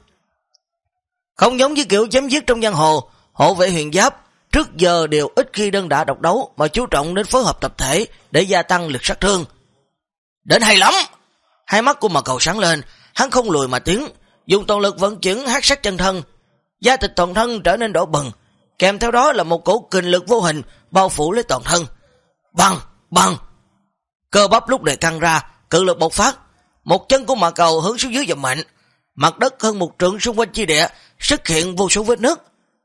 không giống với kiểu chém giết trong giang hồ, hộ vệ huyền giáp trước giờ đều ít khi đơn đả độc đấu mà chú trọng đến phối hợp tập thể để gia tăng lực sát thương. Đến hay lắm! Hai mắt của Ma Cầu sáng lên, hắn không lùi mà tiến, dùng toàn lực vận chuyển hắc sắc chân thân, da thịt toàn thân trở nên đỏ bừng, kèm theo đó là một cổ kình lực vô hình bao phủ lấy toàn thân. Băng, băng! Cơ bắp lúc này căng ra, cự lực bộc phát, một chân của Ma Cầu hướng xuống dưới dậm mạnh, mặt đất hơn một trượng xung quanh chi địa xuất hiện vô số vết nứt.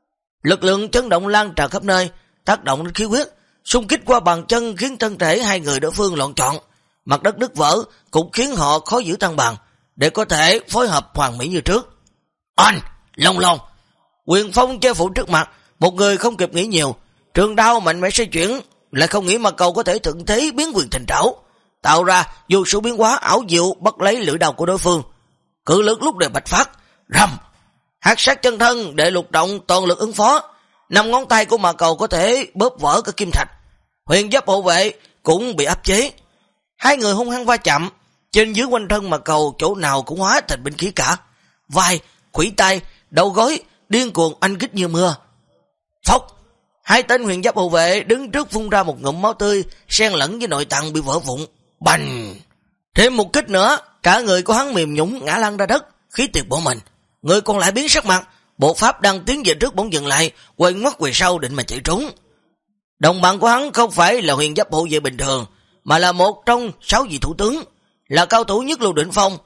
Lực lượng chấn động lan tràn khắp nơi, tác động đến khí huyết, xung kích qua bàn chân khiến thân thể hai người đối phương loạn trọn. Mặt đất nứt vỡ cũng khiến họ khó giữ thăng bằng để có thể phối hợp hoàn mỹ như trước. Anh, long long, quyền phong che phủ trước mặt, một người không kịp nghĩ nhiều, trường đao mạnh mẽ xoay chuyển, lại không nghĩ Ma Cầu có thể thuận thế biến quyền thành trảo, tạo ra vô số biến hóa ảo diệu bắt lấy lưỡi đao của đối phương. Cự lực lúc này bạch phát, rầm, hắc sát chân thân để lục động toàn lực ứng phó, 5 ngón tay của Ma Cầu có thể bóp vỡ cả kim thạch. Huyền giáp hộ vệ cũng bị áp chế. Hai người hung hăng va chạm, trên dưới quanh thân Ma Cầu chỗ nào cũng hóa thành binh khí cả. Vai, khuỷu tay, đầu gối điên cuồng anh kích như mưa. Phốc! Hai tên huyền giáp hộ vệ đứng trước phun ra một ngụm máu tươi, xen lẫn với nội tạng bị vỡ vụn. Bành! Thêm một kích nữa, cả người của hắn mềm nhũn ngã lăn ra đất, khí tuyệt bỏ mình. Người còn lại biến sắc mặt, bộ pháp đang tiến về trước bỗng dừng lại, quay ngoắt về sau định mà chạy trốn. Đồng bạn của hắn không phải là huyền giáp hộ vệ bình thường, mà là một trong 6 vị thủ tướng, là cao thủ nhất lưu đỉnh phong.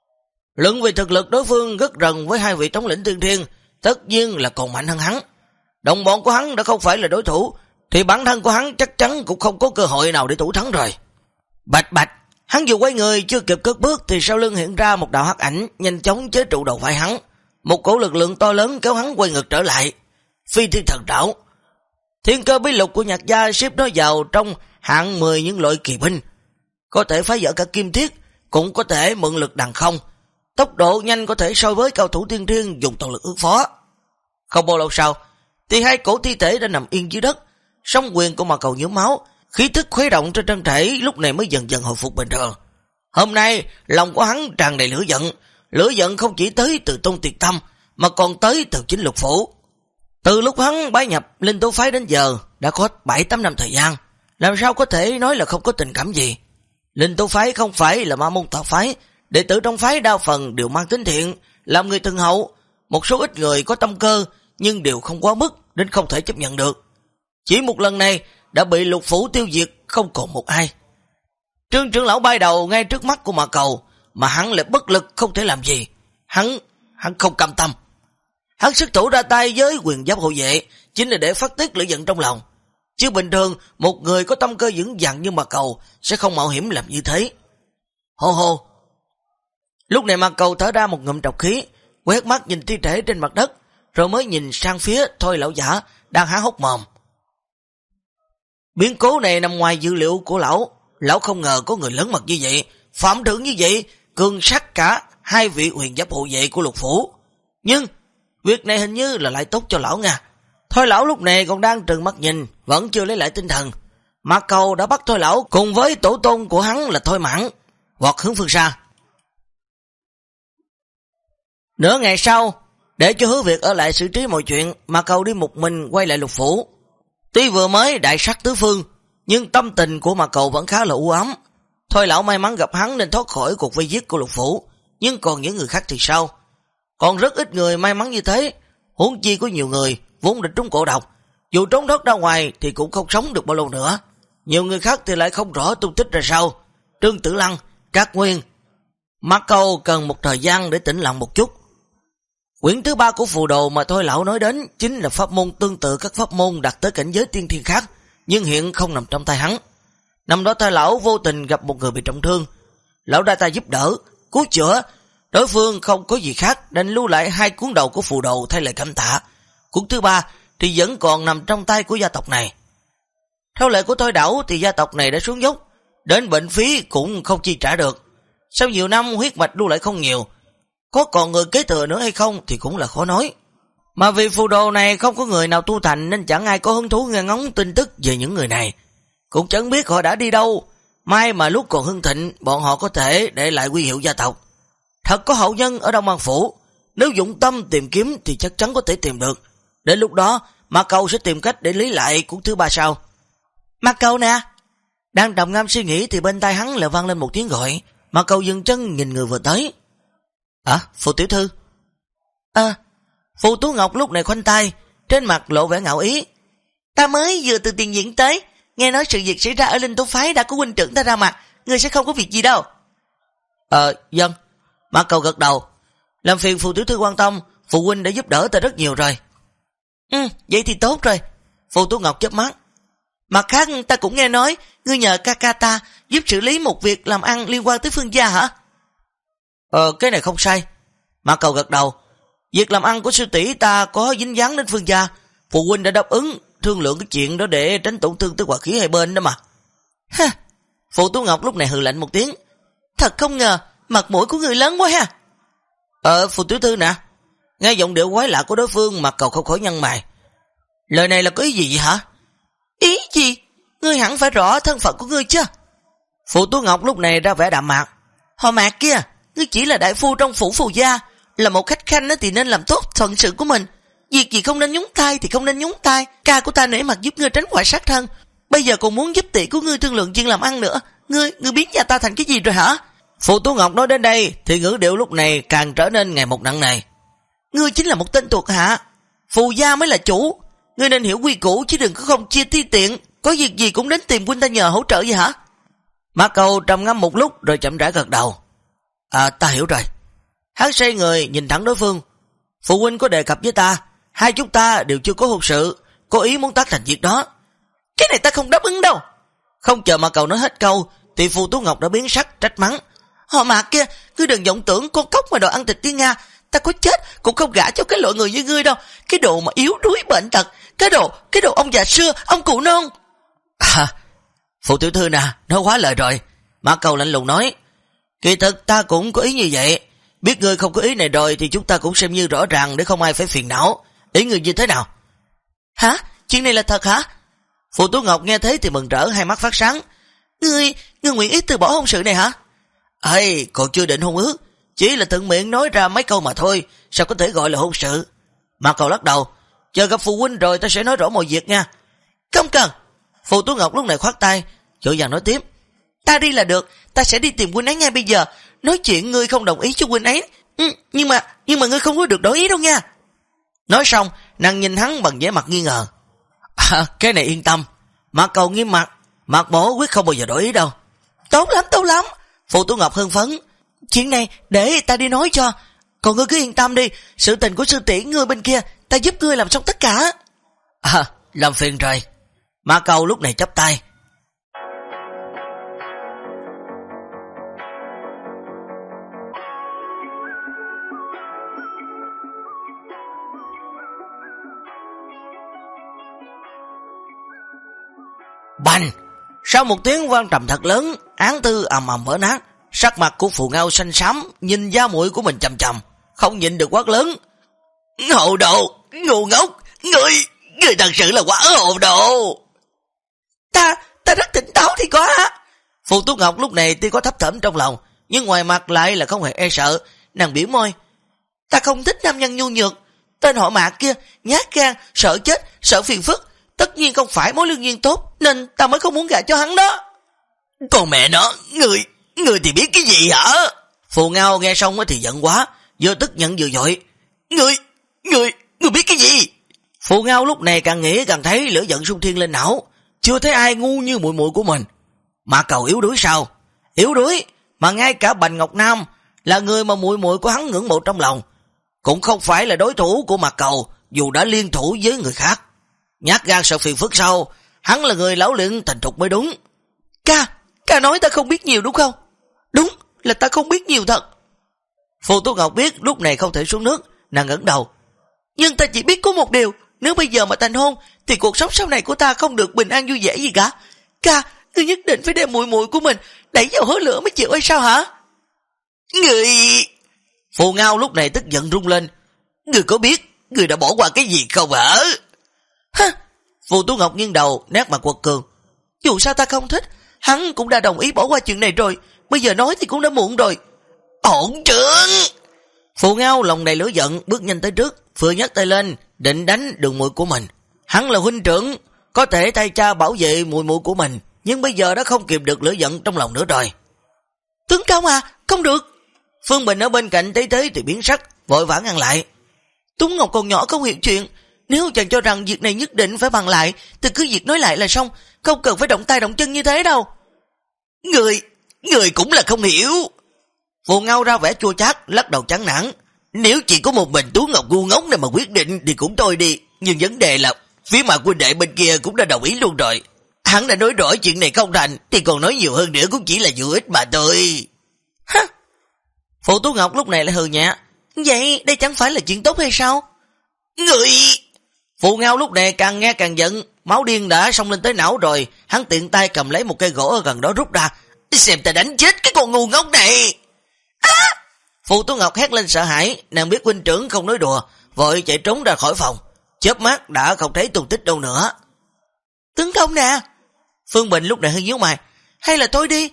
Luận về thực lực đối phương rất gần với 2 vị thống lĩnh tiên thiên, tất nhiên là còn mạnh hơn hắn. Đồng bọn của hắn đã không phải là đối thủ, thì bản thân của hắn chắc chắn cũng không có cơ hội nào để thủ thắng rồi. Bạch bạch, hắn vừa quay người chưa kịp cất bước thì sau lưng hiện ra một đạo hắc ảnh nhanh chóng chế trụ đầu vai hắn. Một cổ lực lượng to lớn kéo hắn quay ngược trở lại. Phi thiên thần trảo, thiên cơ bí lục của Nhạc gia xếp nó vào trong hạng 10 những loại kỳ binh, có thể phá vỡ cả kim thiết, cũng có thể mượn lực đằng không, tốc độ nhanh có thể so với cao thủ tiên thiên dùng toàn lực ứng phó. Không bao lâu sau thì hai cổ thi thể đã nằm yên dưới đất, song quyền của Ma Cầu nhuốm máu, khí thức khuấy động trên thân thể lúc này mới dần dần hồi phục bình thường. Hôm nay lòng của hắn tràn đầy lửa giận không chỉ tới từ Tôn Tiệt Tâm mà còn tới từ chính Lục Phủ. Từ lúc hắn bái nhập Linh Tố phái đến giờ đã có 7-8 năm thời gian, làm sao có thể nói là không có tình cảm gì. Linh Tố phái không phải là ma môn tà phái, đệ tử trong phái đa phần đều mang tính thiện, làm người thân hậu, một số ít người có tâm cơ nhưng đều không quá mức đến không thể chấp nhận được. Chỉ một lần này đã bị Lục Phủ tiêu diệt không còn một ai. Trương trưởng lão bay đầu ngay trước mắt của Ma Cầu, mà hắn lại bất lực không thể làm gì. Hắn không cam tâm. Hắn xuất thủ ra tay với quyền giáp hộ vệ chính là để phát tiết lửa giận trong lòng. Chứ bình thường một người có tâm cơ vững vàng như Ma Cầu sẽ không mạo hiểm làm như thế. Hô hô. Lúc này Ma Cầu thở ra một ngụm trọc khí, quét mắt nhìn thi thể trên mặt đất, rồi mới nhìn sang phía Thôi lão giả đang há hốc mồm. Biến cố này nằm ngoài dữ liệu của lão. Lão không ngờ có người lớn mặt như vậy, phạm thượng như vậy, cường sát cả 2 vị huyền giáp hộ vệ của Lục Phủ. Nhưng việc này hình như là lại tốt cho lão nha. Thôi lão lúc này còn đang trừng mắt nhìn, vẫn chưa lấy lại tinh thần. Ma Cầu đã bắt Thôi lão cùng với tổ tôn của hắn là Thôi Mãn vọt hướng phương xa. Nửa ngày sau, để cho Hứa Việt ở lại xử trí mọi chuyện, mà Cầu đi một mình quay lại Lục phủ. Tuy vừa mới đại sát tứ phương, nhưng tâm tình của Mạc Cầu vẫn khá là u ám. Thôi lão may mắn gặp hắn nên thoát khỏi cuộc vây giết của Lục phủ, nhưng còn những người khác thì sao? Còn rất ít người may mắn như thế, huống chi có nhiều người vốn đã trúng cổ độc, dù trốn thoát ra ngoài thì cũng không sống được bao lâu nữa. Nhiều người khác thì lại không rõ tung tích ra sao. Trương Tử Lăng, Trác Nguyên. Mạc Cầu cần một thời gian để tĩnh lặng một chút. Quyển thứ 3 của phù đồ mà Thôi lão nói đến chính là pháp môn tương tự các pháp môn đạt tới cảnh giới tiên thiên khác, nhưng hiện không nằm trong tay hắn. Năm đó Thôi lão vô tình gặp một người bị trọng thương, lão ra tay giúp đỡ, cứu chữa. Đối phương không có gì khác nên lưu lại 2 cuốn đầu của phù đồ thay lời cảm tạ. Cuốn thứ 3 thì vẫn còn nằm trong tay của gia tộc này. Theo lệ của Thôi đảo thì gia tộc này đã xuống dốc, đến bệnh phí cũng không chi trả được. Sau nhiều năm huyết mạch lưu lại không nhiều, có còn người kế thừa nữa hay không thì cũng là khó nói. Mà vì phù đồ này không có người nào tu thành nên chẳng ai có hứng thú nghe ngóng tin tức về những người này. Cũng chẳng biết họ đã đi đâu, may mà lúc còn hưng thịnh bọn họ có thể để lại huy hiệu gia tộc. Thật có hậu nhân ở Đông An Phủ, nếu dụng tâm tìm kiếm thì chắc chắn có thể tìm được. Đến lúc đó Mạc Cầu sẽ tìm cách để lý lại cuốn thứ 3 sau. Mạc Cầu nè! Đang trầm ngâm suy nghĩ thì bên tai hắn lại vang lên một tiếng gọi. Mạc Cầu dừng chân nhìn người vừa tới. Phù tiểu thư. Phù Tú Ngọc lúc này khoanh tay, trên mặt lộ vẻ ngạo ý. Ta mới vừa từ tiền diễn tới, nghe nói sự việc xảy ra ở Linh Tú Phái đã có huynh trưởng ta ra mặt, người sẽ không có việc gì đâu. Dân. Mạc Cầu gật đầu. Làm phiền Phù tiểu thư quan tâm, phụ huynh đã giúp đỡ ta rất nhiều rồi. Vậy thì tốt rồi. Phù Tú Ngọc chớp mắt. Mặt khác ta cũng nghe nói ngươi nhờ ca ca ta giúp xử lý một việc làm ăn liên quan tới Phương gia hả? Cái này không sai. Mạc Cầu gật đầu. Việc làm ăn của sư tỷ ta có dính dáng đến Phương gia, phụ huynh đã đáp ứng thương lượng cái chuyện đó để tránh tổn thương tới hòa khí hai bên đó mà. Phù Tú Ngọc lúc này hừ lạnh một tiếng. Thật không ngờ mặt mũi của người lớn quá ha. Phù tiểu thư nè. Nghe giọng điệu quái lạ của đối phương, Mạc Cầu không khỏi nhăn mày. Lời này là có ý gì vậy hả? Ý gì? Ngươi hẳn phải rõ thân phận của ngươi chứ? Phù Tú Ngọc lúc này ra vẻ đạm mạc. Họ Mạc kia, ngươi chỉ là đại phu trong phủ Phù gia, là một khách khanh thì nên làm tốt phận sự của mình. Việc gì không nên nhúng tay thì không nên nhúng tay. Ca của ta nể mặt giúp ngươi tránh khỏi sát thân, bây giờ còn muốn giúp tỷ của ngươi thương lượng chuyện làm ăn nữa. Ngươi biến nhà ta thành cái gì rồi hả? Phù Tú Ngọc nói đến đây thì ngữ điệu lúc này càng trở nên ngày một nặng nề. Ngươi chính là một tên tuột hạ, Phù gia mới là chủ. Ngươi nên hiểu quy củ chứ đừng có không chia ti tiện, có việc gì cũng đến tìm huynh ta nhờ hỗ trợ vậy hả? Mạc Cầu trầm ngâm một lúc rồi chậm rãi gật đầu. Ta hiểu rồi. Hắn xoay người nhìn thẳng đối phương. Phụ huynh có đề cập với ta, hai chúng ta đều chưa có hôn sự, có ý muốn tác thành việc đó. Cái này ta không đáp ứng đâu. Không chờ Mạc Cầu nói hết câu thì Phù Tú Ngọc đã biến sắc trách mắng. Họ Mạc kia, ngươi đừng vọng tưởng con cóc mà đòi ăn thịt tiên Nga, ta có chết cũng không gả cho cái loại người như ngươi đâu. Cái đồ mà yếu đuối bệnh tật, cái đồ ông già xưa, ông cụ non. Phụ tiểu thư nè, nói quá lời rồi. Mạc Cầu lạnh lùng nói. Kỳ thực ta cũng có ý như vậy. Biết ngươi không có ý này rồi thì chúng ta cũng xem như rõ ràng để không ai phải phiền não. Ý ngươi như thế nào? Hả? Chuyện này là thật hả? Phù Tú Ngọc nghe thế thì mừng rỡ, hai mắt phát sáng. Ngươi nguyện ý từ bỏ hôn sự này hả? Còn chưa định hôn ước, chỉ là thuận miệng nói ra mấy câu mà thôi, sao có thể gọi là hôn sự? Mạc Cầu lắc đầu. Chờ gặp phụ huynh rồi ta sẽ nói rõ mọi việc nha. Không cần. Phù Tú Ngọc lúc này khoát tay, dội vàng nói tiếp. Ta đi là được, ta sẽ đi tìm huynh ấy ngay bây giờ. Nói chuyện ngươi không đồng ý cho huynh ấy, nhưng mà ngươi không có được đổi ý đâu nha. Nói xong nàng nhìn hắn bằng vẻ mặt nghi ngờ. Cái này yên tâm. Mạc Cầu nghiêm mặt, Mạc mỗ quyết không bao giờ đổi ý đâu. Tốt lắm. Phù Tú Ngọc hưng phấn. Chuyện này để ta đi nói cho. Còn ngươi cứ yên tâm đi, sự tình của sư tỷ ngươi bên kia ta giúp ngươi làm xong tất cả. Làm phiền rồi. Mạc Cầu lúc này chắp tay. Bành! Sau một tiếng vang trầm thật lớn, án thư ầm ầm vỡ nát. Sắc mặt của Phù Ngao xanh xám, nhìn da mũi của mình chầm chầm, không nhịn được quát lớn. Hồ đồ, ngu ngốc, ngươi thật sự là quá hồ đồ. Ta rất tỉnh táo thì có hả? Phù Tú Ngọc lúc này tuy có thấp thỏm trong lòng, nhưng ngoài mặt lại là không hề e sợ, nàng biểu môi. Ta không thích nam nhân nhu nhược. Tên họ Mạc kia, nhát gan, sợ chết, sợ phiền phức. Tất nhiên không phải mối lương duyên tốt, nên ta mới không muốn gả cho hắn đó. Con mẹ nó, người thì biết cái gì hả? Phù Ngao nghe xong thì giận quá, vừa tức giận vừa dội. Người biết cái gì? Phù Ngao lúc này càng nghĩ càng thấy lửa giận xung thiên lên não. Chưa thấy ai ngu như muội muội của mình. Mà Cầu yếu đuối sao? Yếu đuối mà ngay cả Bành Ngọc Nam là người mà muội muội của hắn ngưỡng mộ trong lòng, cũng không phải là đối thủ của Mạc Cầu dù đã liên thủ với người khác. Nhát gan sợ phiền phức sau, hắn là người lão luyện thành thục mới đúng. Ca nói ta không biết nhiều đúng không? Đúng là ta không biết nhiều thật. Phù Tú Ngọc biết lúc này không thể xuống nước, nàng ngẩng đầu. Nhưng ta chỉ biết có một điều, nếu bây giờ mà thành hôn thì cuộc sống sau này của ta không được bình an vui vẻ gì cả. Ca, ngươi nhất định phải đem muội muội của mình đẩy vào hố lửa mới chịu hay sao hả? Người... Phù Ngao lúc này tức giận rung lên. Người có biết người đã bỏ qua cái gì không hả? Ha! Phù Tú Ngọc nghiêng đầu, nét mặt quật cường. Dù sao ta không thích, hắn cũng đã đồng ý bỏ qua chuyện này rồi, bây giờ nói thì cũng đã muộn rồi. Hỗn trướng! Phù Ngao lòng đầy lửa giận bước nhanh tới trước, vừa nhấc tay lên định đánh đường muội của mình. Hắn là huynh trưởng, có thể thay cha bảo vệ muội muội của mình, nhưng bây giờ đã không kìm được lửa giận trong lòng nữa rồi. Tướng công à, không được. Phương Bình ở bên cạnh thấy thế thì biến sắc, vội vã ngăn lại. Tuấn Ngọc còn nhỏ không hiểu chuyện, nếu chàng cho rằng việc này nhất định phải bàn lại thì cứ việc nói lại là xong, không cần phải động tay động chân như thế đâu. Người cũng là không hiểu. Phù Ngao ra vẻ chua chát, lắc đầu chán nản. Nếu chỉ có một mình Tuấn Ngọc ngu ngốc này mà quyết định thì cũng thôi đi, nhưng vấn đề là phía Mạc huynh đệ bên kia cũng đã đồng ý luôn rồi. Hắn đã nói rõ chuyện này không thành thì còn nói nhiều hơn nữa cũng chỉ là vô ích mà thôi. Ha! Phù Tú Ngọc lúc này lại hừ nhẹ. Vậy đây chẳng phải là chuyện tốt hay sao? Người... Phù Ngao lúc này càng nghe càng giận, máu điên đã xông lên tới não rồi, hắn tiện tay cầm lấy một cây gỗ ở gần đó rút ra. Xem ta đánh chết cái con ngu ngốc này. Phù Tú Ngọc hét lên sợ hãi, nàng biết huynh trưởng không nói đùa, vội chạy trốn ra khỏi phòng, chớp mắt đã không thấy tung tích đâu nữa. Tướng công nè! Phương Bình lúc này hơi nhíu mày, hay là thôi đi?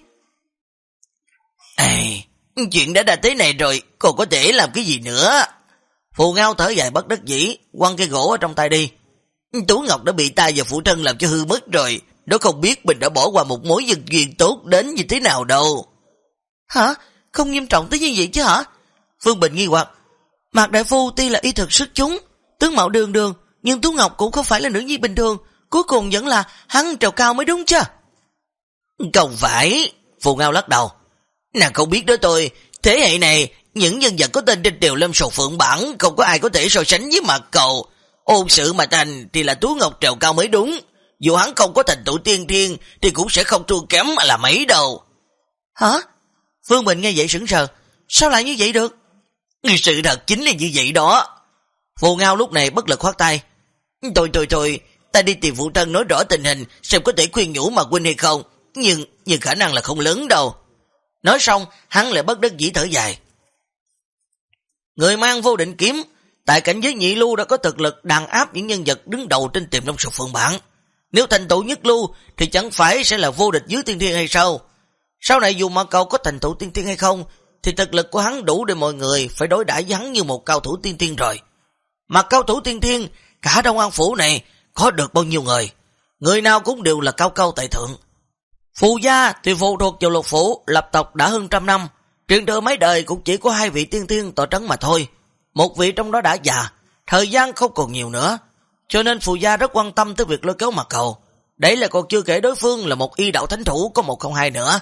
Chuyện đã thế này rồi, còn có thể làm cái gì nữa? Phù Ngao thở dài bất đắc dĩ, quăng cây gỗ ở trong tay đi. Tú Ngọc đã bị ta và phụ thân làm cho hư mất rồi, nó không biết mình đã bỏ qua một mối nhân duyên tốt đến như thế nào đâu. Hả? Không nghiêm trọng tới như vậy chứ hả? Phương Bình nghi hoặc. Mạc đại phu tuy là y thực xuất chúng, tướng mạo đường đường, nhưng Tú Ngọc cũng không phải là nữ nhi bình thường, cuối cùng vẫn là hắn trèo cao mới đúng chứ? Không phải. Phù Ngao lắc đầu. Nàng không biết đó tôi, thế hệ này những nhân vật có tên trên Tiều Lâm Sầu Phượng Bản không có ai có thể so sánh với Mạc Cầu. Ôn sự mà thành thì là Tú Ngọc trèo cao mới đúng, dù hắn không có thành tựu tiên thiên thì cũng sẽ không thua kém là mấy đâu. Hả? Phương Bình nghe vậy sững sờ. Sao lại như vậy được? Sự thật chính là như vậy đó. Phù Ngao lúc này bất lực khoát tay. Thôi, ta đi tìm phụ thân nói rõ tình hình, xem có thể khuyên nhủ Mạc huynh hay không, nhưng khả năng là không lớn đâu. Nói xong, hắn lại bất đắc dĩ thở dài. Người mang vô định kiếm, tại cảnh giới nhị lưu đã có thực lực đàn áp những nhân vật đứng đầu trên Tiềm Long Sầu Phượng Bản. Nếu thành tựu nhất lưu thì chẳng phải sẽ là vô địch dưới tiên thiên hay sao? Sau này dù Mạc Cầu có thành tựu tiên thiên hay không, thì thực lực của hắn đủ để mọi người phải đối đãi với hắn như một cao thủ tiên thiên rồi. Mà cao thủ tiên thiên, cả Đông An Phủ này có được bao nhiêu người? Người nào cũng đều là cao cao tại thượng. Phù gia thì phụ thuộc vào Lục Phủ, lập tộc đã hơn 100 năm, truyền thừa mấy đời cũng chỉ có 2 vị tiên thiên tọa trấn mà thôi. Một vị trong đó đã già, thời gian không còn nhiều nữa, cho nên Phù gia rất quan tâm tới việc lôi kéo Mạc Cầu. Đấy là còn chưa kể đối phương là một y đạo thánh thủ có 102 nữa.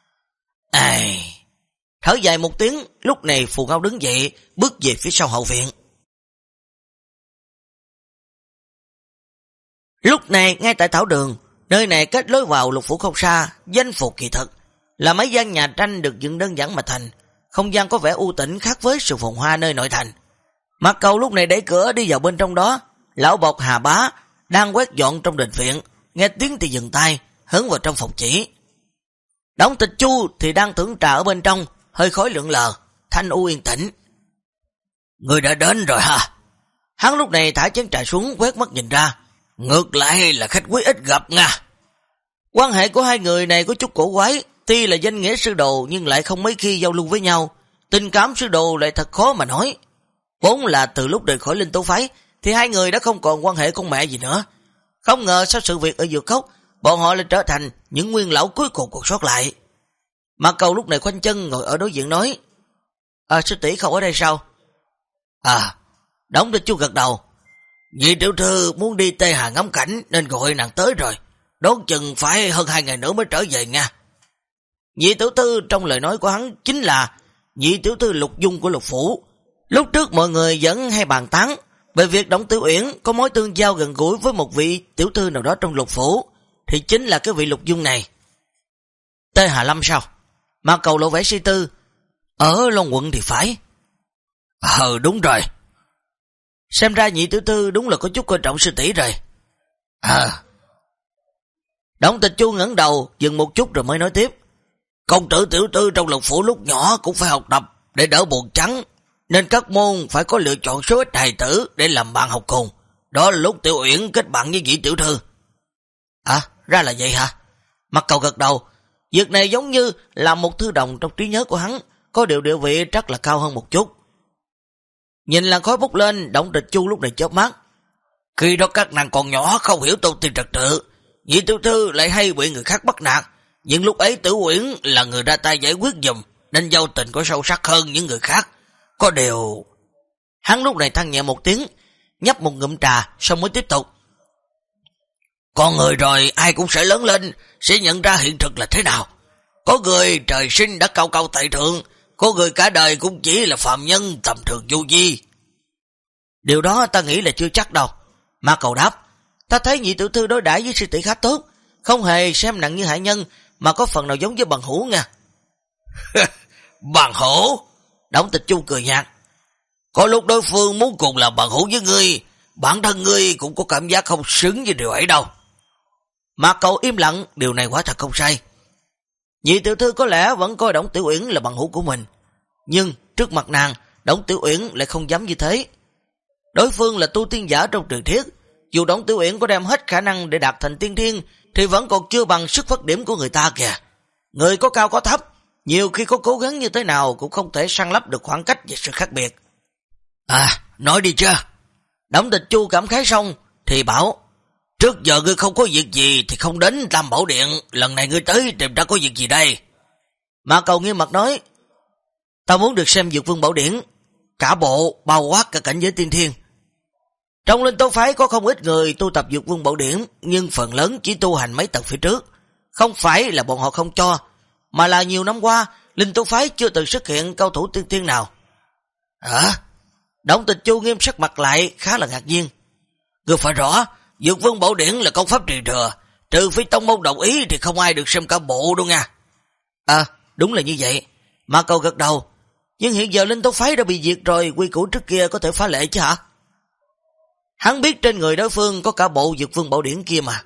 Thở dài một tiếng, lúc này Phù Ngao đứng dậy, bước về phía sau hậu viện. Lúc này ngay tại Thảo Đường, nơi này kết lối vào Lục Phủ không xa, danh phủ kỳ thực là mấy gian nhà tranh được dựng đơn giản mà thành, không gian có vẻ u tĩnh khác với sự phồn hoa nơi nội thành. Mạc Cầu lúc này đẩy cửa đi vào bên trong đó, lão bộc Hà Bá đang quét dọn trong đình viện, nghe tiếng thì dừng tay, hướng vào trong phòng chỉ. Đổng Tịch Chu thì đang thưởng trà ở bên trong, hơi khói lượn lờ, thanh u yên tĩnh. Người đã đến rồi hả? Hắn lúc này thả chén trà xuống, quét mắt nhìn ra. Ngược lại là khách quý ít gặp nha. Quan hệ của hai người này có chút cổ quái, tuy là danh nghĩa sư đồ nhưng lại không mấy khi giao lưu với nhau. Tình cảm sư đồ lại thật khó mà nói. Vốn là từ lúc rời khỏi Linh Tố Phái thì hai người đã không còn quan hệ con mẹ gì nữa. Không ngờ sau sự việc ở Dược Cốc, bọn họ lại trở thành những nguyên lão cuối cùng còn sót lại. Mạc Cầu lúc này khoanh chân ngồi ở đối diện nói, sư tỷ không ở đây sao? Đổng Tịch Chu gật đầu. Nhị tiểu thư muốn đi Tê Hà ngắm cảnh nên gọi nàng tới rồi. Đón chừng phải hơn 2 ngày nữa mới trở về nha. Nhị tiểu thư trong lời nói của hắn chính là nhị tiểu thư Lục Dung của Lục Phủ. Lúc trước mọi người vẫn hay bàn tán về việc Đổng Tiểu Uyển có mối tương giao gần gũi với một vị tiểu thư nào đó trong Lục Phủ, thì chính là cái vị Lục Dung này. Tê Hà Lâm sao? Mạc Cầu lộ vẻ suy tư. Ở Long Quận thì phải. Đúng rồi. Xem ra nhị tiểu thư đúng là có chút coi trọng sư tỷ rồi. Đổng Tịch Chu ngẩng đầu dừng một chút rồi mới nói tiếp. Công tử tiểu thư trong Lục Phủ lúc nhỏ cũng phải học tập để đỡ buồn trắng, nên các môn phải có lựa chọn số ít hài tử để làm bạn học cùng. Đó là lúc Tiểu Uyển kết bạn với vị tiểu thư. Ra là vậy hả? Mạc Cầu gật đầu. Việc này giống như là một thư đồng trong trí nhớ của hắn, có điều địa vị chắc là cao hơn một chút. Nhìn làn khói bốc lên, Đổng Tịch Chu lúc này chớp mắt. Khi đó các nàng còn nhỏ không hiểu tu tiên trật tự, nhị tiểu thư lại hay bị người khác bắt nạt, nhưng lúc ấy Tiểu Uyển là người ra tay giải quyết giùm, nên giao tình có sâu sắc hơn những người khác. Có điều... Hắn lúc này than nhẹ một tiếng, nhấp một ngụm trà, xong mới tiếp tục. Con người rồi ai cũng sẽ lớn lên, sẽ nhận ra hiện thực là thế nào. Có người trời sinh đã cao cao tại thượng, có người cả đời cũng chỉ là phạm nhân tầm thường vô vi. Điều đó ta nghĩ là chưa chắc đâu. Mạc Cầu đáp. Ta thấy nhị tiểu thư đối đãi với sư tỷ khá tốt, không hề xem nặng như hại nhân, mà có phần nào giống với bằng hữu nha. Bằng hữu? Đổng Tịch Chu cười nhạt. Có lúc đối phương muốn cùng làm bằng hữu với ngươi, bản thân ngươi cũng có cảm giác không xứng với điều ấy đâu. Mạc Cầu im lặng, điều này quả thật không sai. Nhị tiểu thư có lẽ vẫn coi Đổng Tiểu Uyển là bằng hữu của mình, nhưng trước mặt nàng, Đổng Tiểu Uyển lại không dám như thế. Đối phương là tu tiên giả trong truyền thuyết, dù Đổng Tiểu Uyển có đem hết khả năng để đạt thành tiên thiên, thì vẫn còn chưa bằng sức phát điểm của người ta kìa. Người có cao có thấp, nhiều khi có cố gắng như thế nào cũng không thể săn lấp được khoảng cách và sự khác biệt. Nói đi chưa? Đổng Tịch Chu cảm khái xong thì bảo, trước giờ ngươi không có việc gì thì không đến Tam Bảo Điện, lần này ngươi tới tìm ra có việc gì đây? Mạc Cầu nghiêm mặt nói, ta muốn được xem Dược Vương Bảo Điển, cả bộ bao quát cả cảnh giới tiên thiên. Trong Linh Tố Phái có không ít người tu tập Dược Vương Bảo Điển, nhưng phần lớn chỉ tu hành mấy tầng phía trước. Không phải là bọn họ không cho, mà là nhiều năm qua Linh Tố Phái chưa từng xuất hiện cao thủ tiên thiên nào. Đổng Tịch Chu nghiêm sắc mặt lại, khá là ngạc nhiên. Ngươi phải rõ, Dược Vương Bảo Điển là công pháp truyền thừa, trừ phi tông môn đồng ý thì không ai được xem cả bộ đâu nha. Đúng là như vậy. Mạc Cầu gật đầu. Nhưng hiện giờ Linh Tố Phái đã bị diệt rồi, quy củ trước kia có thể phá lệ chứ hả? Hắn biết trên người đối phương có cả bộ Dược Vương Bảo Điển kia mà.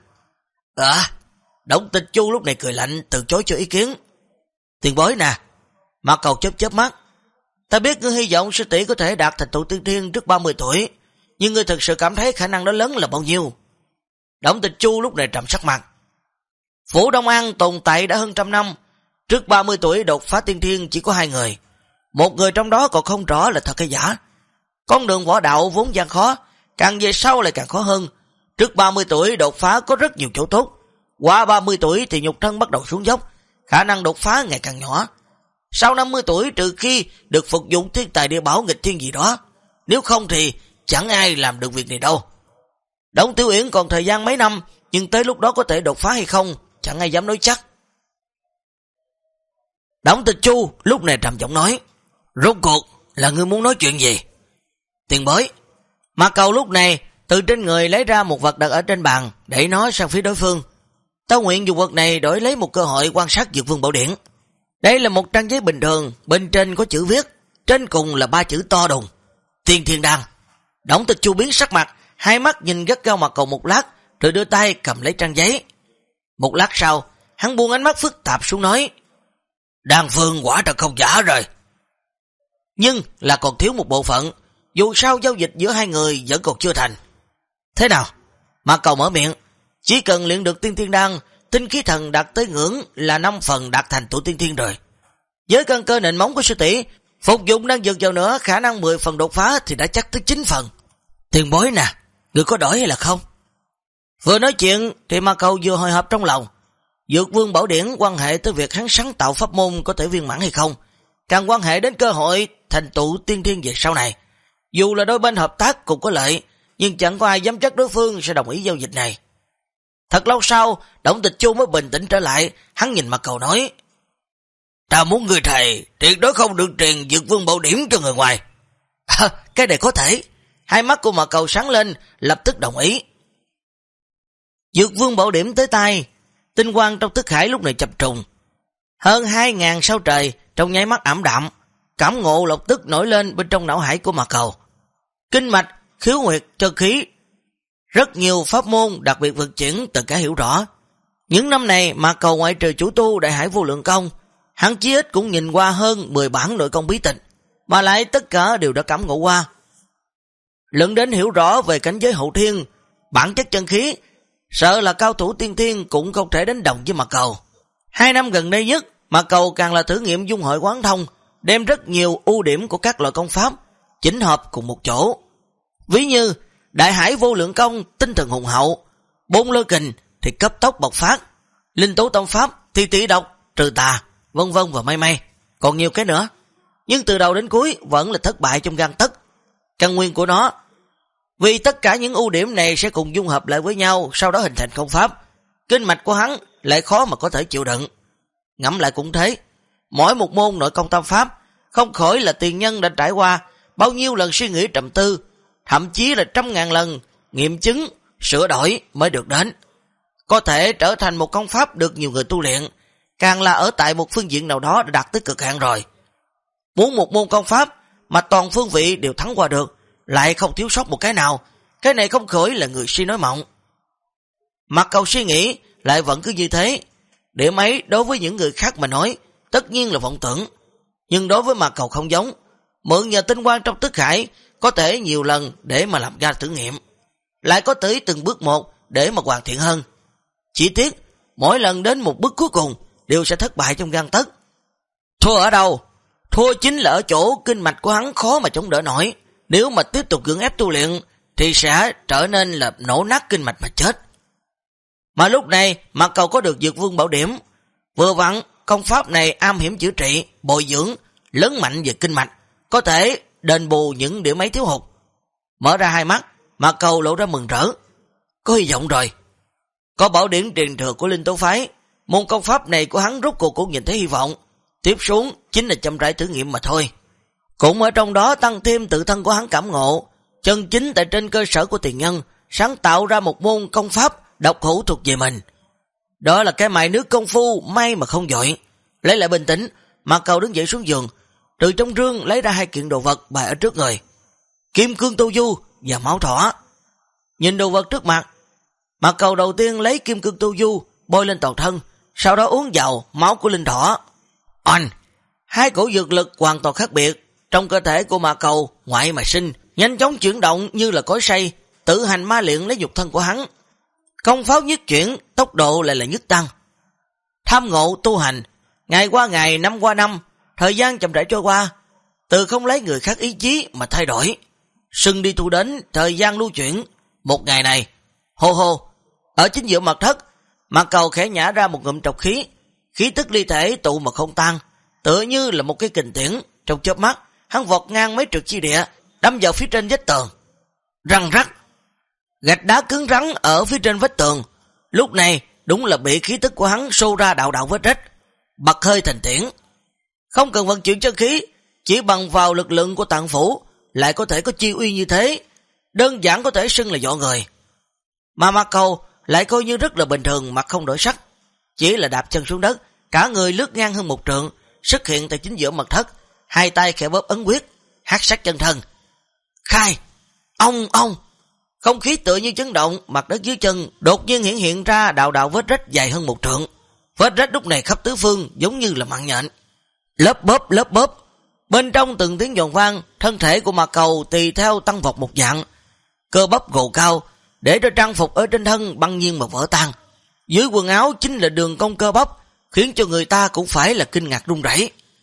Đổng Tịch Chu lúc này cười lạnh, từ chối cho ý kiến. Tiền bối nè. Mạc Cầu chớp mắt. Ta biết ngươi hy vọng sư tỷ có thể đạt thành tựu tiên thiên trước 30 tuổi, nhưng ngươi thật sự cảm thấy khả năng đó lớn là bao nhiêu? Đổng Tịch Chu lúc này trầm sắc mặt. Phủ Đông An tồn tại đã hơn 100 năm, trước 30 tuổi đột phá tiên thiên chỉ có 2 người. Một người trong đó còn không rõ là thật hay giả. Con đường võ đạo vốn gian khó, càng về sau lại càng khó hơn. Trước 30 tuổi đột phá có rất nhiều chỗ tốt, qua 30 tuổi thì nhục thân bắt đầu xuống dốc, khả năng đột phá ngày càng nhỏ. Sau 50 tuổi trừ khi được phục dụng thiên tài địa bảo nghịch thiên gì đó, nếu không thì chẳng ai làm được việc này đâu. Đổng Tiểu Uyển còn thời gian mấy năm, nhưng tới lúc đó có thể đột phá hay không, chẳng ai dám nói chắc. Đổng Tịch Chu lúc này trầm giọng nói, rốt cuộc là ngươi muốn nói chuyện gì? Tiền bối. Mạc Cầu lúc này từ trên người lấy ra một vật đặt ở trên bàn, để nó sang phía đối phương. Ta nguyện dùng vật này đổi lấy một cơ hội quan sát Dược Vương Bảo Điển. Đây là một trang giấy bình thường, bên trên có chữ viết, trên cùng là 3 chữ to đùng: Tiên Thiên Đan. Đổng Tịch Chu biến sắc mặt, hai mắt nhìn gắt gao Mạc Cầu một lát, rồi đưa tay cầm lấy trang giấy. Một lát sau, hắn buông ánh mắt phức tạp xuống nói, Đan phương quả thật không giả rồi. Nhưng là còn thiếu một bộ phận, dù sao giao dịch giữa hai người vẫn còn chưa thành. Thế nào? Mạc Cầu mở miệng, chỉ cần luyện được Tiên Thiên Đan, tinh khí thần đạt tới ngưỡng là 5 phần đạt thành tụ tiên thiên rồi. Với căn cơ nền móng của sư tỷ, Phục dụng đang dược vào nữa, khả năng 10 phần đột phá thì đã chắc tới 9 phần. Tiền bối nè, người có đổi hay là không? Vừa nói chuyện thì Ma Cầu vừa hồi hộp trong lòng. Dược vương bảo điển quan hệ tới việc hắn sáng tạo pháp môn có thể viên mãn hay không, càng quan hệ đến cơ hội thành tựu tiên thiên về sau này. Dù là đôi bên hợp tác cũng có lợi, nhưng chẳng có ai dám chắc đối phương sẽ đồng ý giao dịch này. Thật lâu sau, Đổng Tịch Chu mới bình tĩnh trở lại, hắn nhìn Ma Cầu nói: "Ta muốn người thầy tuyệt đối không được truyền dược vương bảo điểm cho người ngoài." Cái này có thể. Hai mắt của Ma Cầu sáng lên, lập tức đồng ý. Dược vương bảo điểm tới tay, tinh quang trong thức hải lúc này chập trùng. Hơn 2.000 sao trời trong nháy mắt ảm đạm, cảm ngộ lập tức nổi lên bên trong não hải của Ma Cầu. Kinh mạch, khiếu huyệt, chân khí, rất nhiều pháp môn đặc biệt vận chuyển tất cả hiểu rõ. Những năm này Ma Cầu ngoại trừ chủ tu Đại Hải Vô Lượng Công, hắn chí ít cũng nhìn qua hơn 10 bản nội công bí tịch, mà lại tất cả đều đã cảm ngộ qua. Luận đến hiểu rõ về cảnh giới hậu thiên, bản chất chân khí, sợ là cao thủ tiên thiên cũng không thể đánh đồng với Ma Cầu. 2 năm gần đây nhất, Ma Cầu càng là thử nghiệm dung hội quán thông, đem rất nhiều ưu điểm của các loại công pháp chỉnh hợp cùng một chỗ. Ví như Đại Hải Vô Lượng Công tinh thần hùng hậu, Bốn Lôi Kình thì cấp tốc bộc phát, Linh Tố Tông Pháp thì tỷ độc, trừ tà, vân vân và may. Còn nhiều cái nữa, nhưng từ đầu đến cuối vẫn là thất bại trong gang tấc. Căn nguyên của nó, vì tất cả những ưu điểm này sẽ cùng dung hợp lại với nhau, sau đó hình thành công pháp. Kinh mạch của hắn lại khó mà có thể chịu đựng. Ngẫm lại cũng thế, mỗi một môn nội công tam pháp không khỏi là tiền nhân đã trải qua bao nhiêu lần suy nghĩ trầm tư, thậm chí là 100.000 lần nghiệm chứng, sửa đổi mới được đến. Có thể trở thành một công pháp được nhiều người tu luyện, càng là ở tại một phương diện nào đó đã đạt tới cực hạn rồi. Muốn một môn công pháp mà toàn phương vị đều thắng qua được, lại không thiếu sót một cái nào, cái này không khỏi là người si nói mộng. Ma Cầu suy nghĩ lại vẫn cứ như thế. Điểm ấy đối với những người khác mà nói tất nhiên là vọng tưởng, nhưng đối với Ma Cầu không giống. Mượn nhờ tinh quang trong thức hải có thể nhiều lần để mà làm ra thử nghiệm, lại có tới từng bước một để mà hoàn thiện hơn. Chỉ tiếc mỗi lần đến một bước cuối cùng đều sẽ thất bại trong gang tấc. Thua ở đâu? Thua chính là ở chỗ kinh mạch của hắn khó mà chống đỡ nổi. Nếu mà tiếp tục cưỡng ép tu luyện thì sẽ trở nên là nổ nát kinh mạch mà chết. Mà lúc này Ma Cầu có được dược vương bảo điểm, vừa vặn công pháp này am hiểm chữa trị, bồi dưỡng, lớn mạnh về kinh mạch, có thể đền bù những điểm ấy thiếu hụt. Mở ra hai mắt, Ma Cầu lộ ra mừng rỡ. Có hy vọng rồi. Có bảo điểm truyền thừa của Linh Tố Phái, môn công pháp này của hắn rốt cuộc cũng nhìn thấy hy vọng. Tiếp xuống chính là chậm rãi thử nghiệm mà thôi. Cũng ở trong đó tăng thêm tự thân của hắn cảm ngộ, chân chính tại trên cơ sở của tiền nhân, sáng tạo ra một môn công pháp độc hữu thuộc về mình. Đó là cái mài nước công phu may mà không dội. Lấy lại bình tĩnh, Ma Cầu đứng dậy xuống giường, từ trong rương lấy ra 2 kiện đồ vật bày ở trước người: Kim Cương Tu Du và máu thỏ. Nhìn đồ vật trước mặt, Ma Cầu đầu tiên lấy Kim Cương Tu Du bôi lên toàn thân, sau đó uống vào máu của linh thỏ. Hai cổ dược lực hoàn toàn khác biệt. Trong cơ thể của Ma Cầu ngoại mà sinh, nhanh chóng chuyển động như là cối xay, tự hành ma luyện lấy nhục thân của hắn. Công pháp nhất chuyển, tốc độ lại là nhất tăng. Tham ngộ tu hành, ngày qua ngày, năm qua năm, thời gian chậm rãi trôi qua, từ không lấy người khác ý chí mà thay đổi. Sưng đi thu đến, thời gian lưu chuyển. Một ngày này, hô, ở chính giữa mặt thất, Ma Cầu khẽ nhả ra một ngụm trọc khí, khí tức ly thể tụ mà không tan, tựa như là một cái kình tiễn. Trong chớp mắt, hắn vọt ngang mấy trượng chi địa, đâm vào phía trên vách tường. Răng rắc, gạch đá cứng rắn ở phía trên vách tường, lúc này đúng là bị khí tức của hắn xô ra đạo vết rách, bật hơi thành tiễn. Không cần vận chuyển chân khí, chỉ bằng vào lực lượng của tạng phủ lại có thể có chi uy như thế, đơn giản có thể xưng là dọa người. Mà Ma Cầu lại coi như rất là bình thường, mặt không đổi sắc, chỉ là đạp chân xuống đất, cả người lướt ngang hơn 1 trượng, xuất hiện tại chính giữa mật thất, hai tay khẽ bóp ấn quyết, hắc sắc chân thân. Khai, ông, không khí tựa như chấn động, mặt đất dưới chân đột nhiên hiện ra đạo vết rách dài hơn 1 trượng. Vết rách lúc này khắp tứ phương giống như là mạng nhện, lớp bóp. Bên trong từng tiếng giòn vang, thân thể của Ma Cầu tùy theo tăng vọt một dạng, cơ bắp gồ cao, để cho trang phục ở trên thân băng nhiên mà vỡ tan. Dưới quần áo chính là đường cong cơ bắp, khiến cho người ta cũng phải là kinh ngạc run rẩy.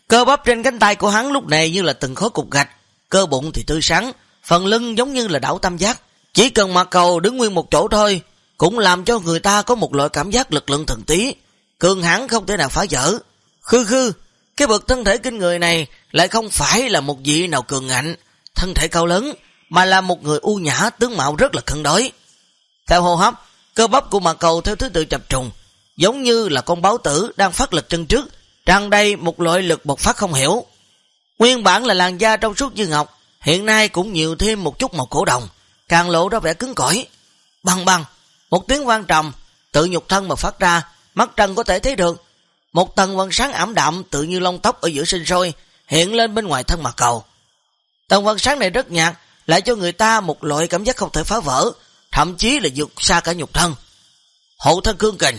Cơ bắp trên cánh tay của hắn lúc này như là từng khối cục gạch, cơ bụng thì tươi sáng, phần lưng giống như là đảo tam giác. Chỉ cần Mạc Cầu đứng nguyên một chỗ thôi, cũng làm cho người ta có một loại cảm giác lực lượng thần tí, cường hãn không thể nào phá vỡ. Khư, cái bậc thân thể kinh người này lại không phải là một vị nào cường ngạnh, thân thể cao lớn, mà là một người u nhã, tướng mạo rất là cân đối. Theo hô hấp, cơ bắp của Mạc Cầu theo thứ tự chập trùng, giống như là con báo tử đang phát lực chân trước, tràn đầy một loại lực bộc phát không hiểu. Nguyên bản là làn da trong suốt như ngọc, hiện nay cũng nhiều thêm một chút màu cổ đồng, càng lộ ra vẻ cứng cỏi. Băng băng, một tiếng vang trầm, tự nhục thân mà phát ra, mắt trần có thể thấy được. Một tầng vân sáng ảm đạm tự như lông tóc ở giữa sinh sôi, hiện lên bên ngoài thân Mạc Cầu. Tầng vân sáng này rất nhạt, lại cho người ta một loại cảm giác không thể phá vỡ, thậm chí là vượt xa cả nhục thân. Hộ thân cương kình.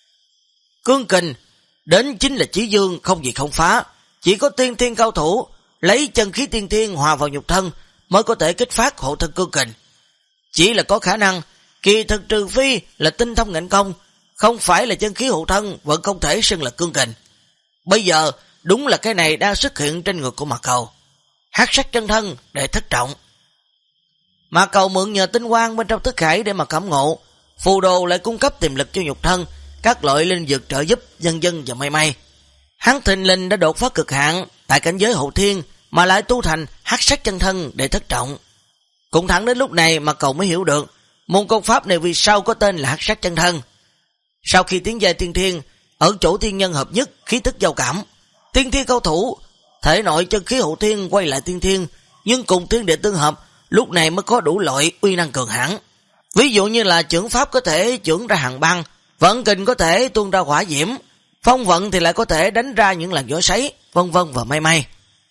Cương kình đến chính là chí dương, không gì không phá, chỉ có tiên thiên cao thủ lấy chân khí tiên thiên hòa vào nhục thân mới có thể kích phát hộ thân cương kình. Chỉ là có khả năng, kỳ thực trừ phi là tinh thông ngạnh công, không phải là chân khí hộ thân vẫn không thể xưng là cương kình. Bây giờ đúng là cái này đang xuất hiện trên người của Mạc Cầu. Hắc sắc chân thân để thất trọng. Mạc Cầu mượn nhờ tinh quang bên trong thức hải để mà cảm ngộ, phù đồ lại cung cấp tiềm lực cho nhục thân, các loại linh dược trợ giúp dân dân và may. Hắn thình lình đã đột phá cực hạn tại cảnh giới hậu thiên, mà lại tu thành hắc sắc chân thân để thất trọng. Cũng thẳng đến lúc này mà Cầu mới hiểu được môn công pháp này vì sao có tên là hắc sắc chân thân. Sau khi tiến giai tiên thiên, ở chỗ thiên nhân hợp nhất, khí tức giao cảm, tiên thiên cao thủ thể nội chân khí hậu thiên quay lại tiên thiên, nhưng cùng thiên địa tương hợp, lúc này mới có đủ loại uy năng cường hãn. Ví dụ như là chưởng pháp có thể chưởng ra hàng băng, vận kình có thể tuôn ra hỏa diễm, phong vận thì lại có thể đánh ra những làn gió sấy, vân vân và may.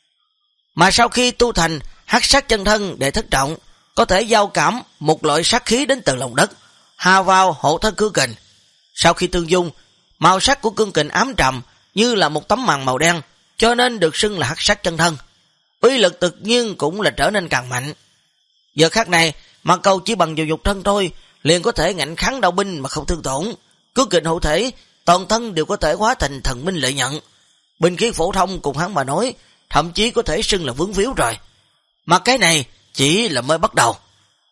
Mà sau khi tu thành hắc sắc chân thân để thất trọng, có thể giao cảm một loại sát khí đến từ lòng đất, hòa vào hộ thân cương kình. Sau khi tương dung, màu sắc của cương kình ám trầm như là một tấm màn màu đen, cho nên được xưng là hắc sắc chân thân. Uy lực tự nhiên cũng là trở nên càng mạnh. Giờ khắc này, Mạc Cầu chỉ bằng vào nhục thân thôi, liền có thể ngạnh kháng đạo binh mà không thương tổn. Cương kình hộ thể, toàn thân đều có thể hóa thành thần binh lợi nhận. Binh khí phổ thông cùng hắn mà nói, thậm chí có thể xưng là vướng víu rồi. Mà cái này chỉ là mới bắt đầu.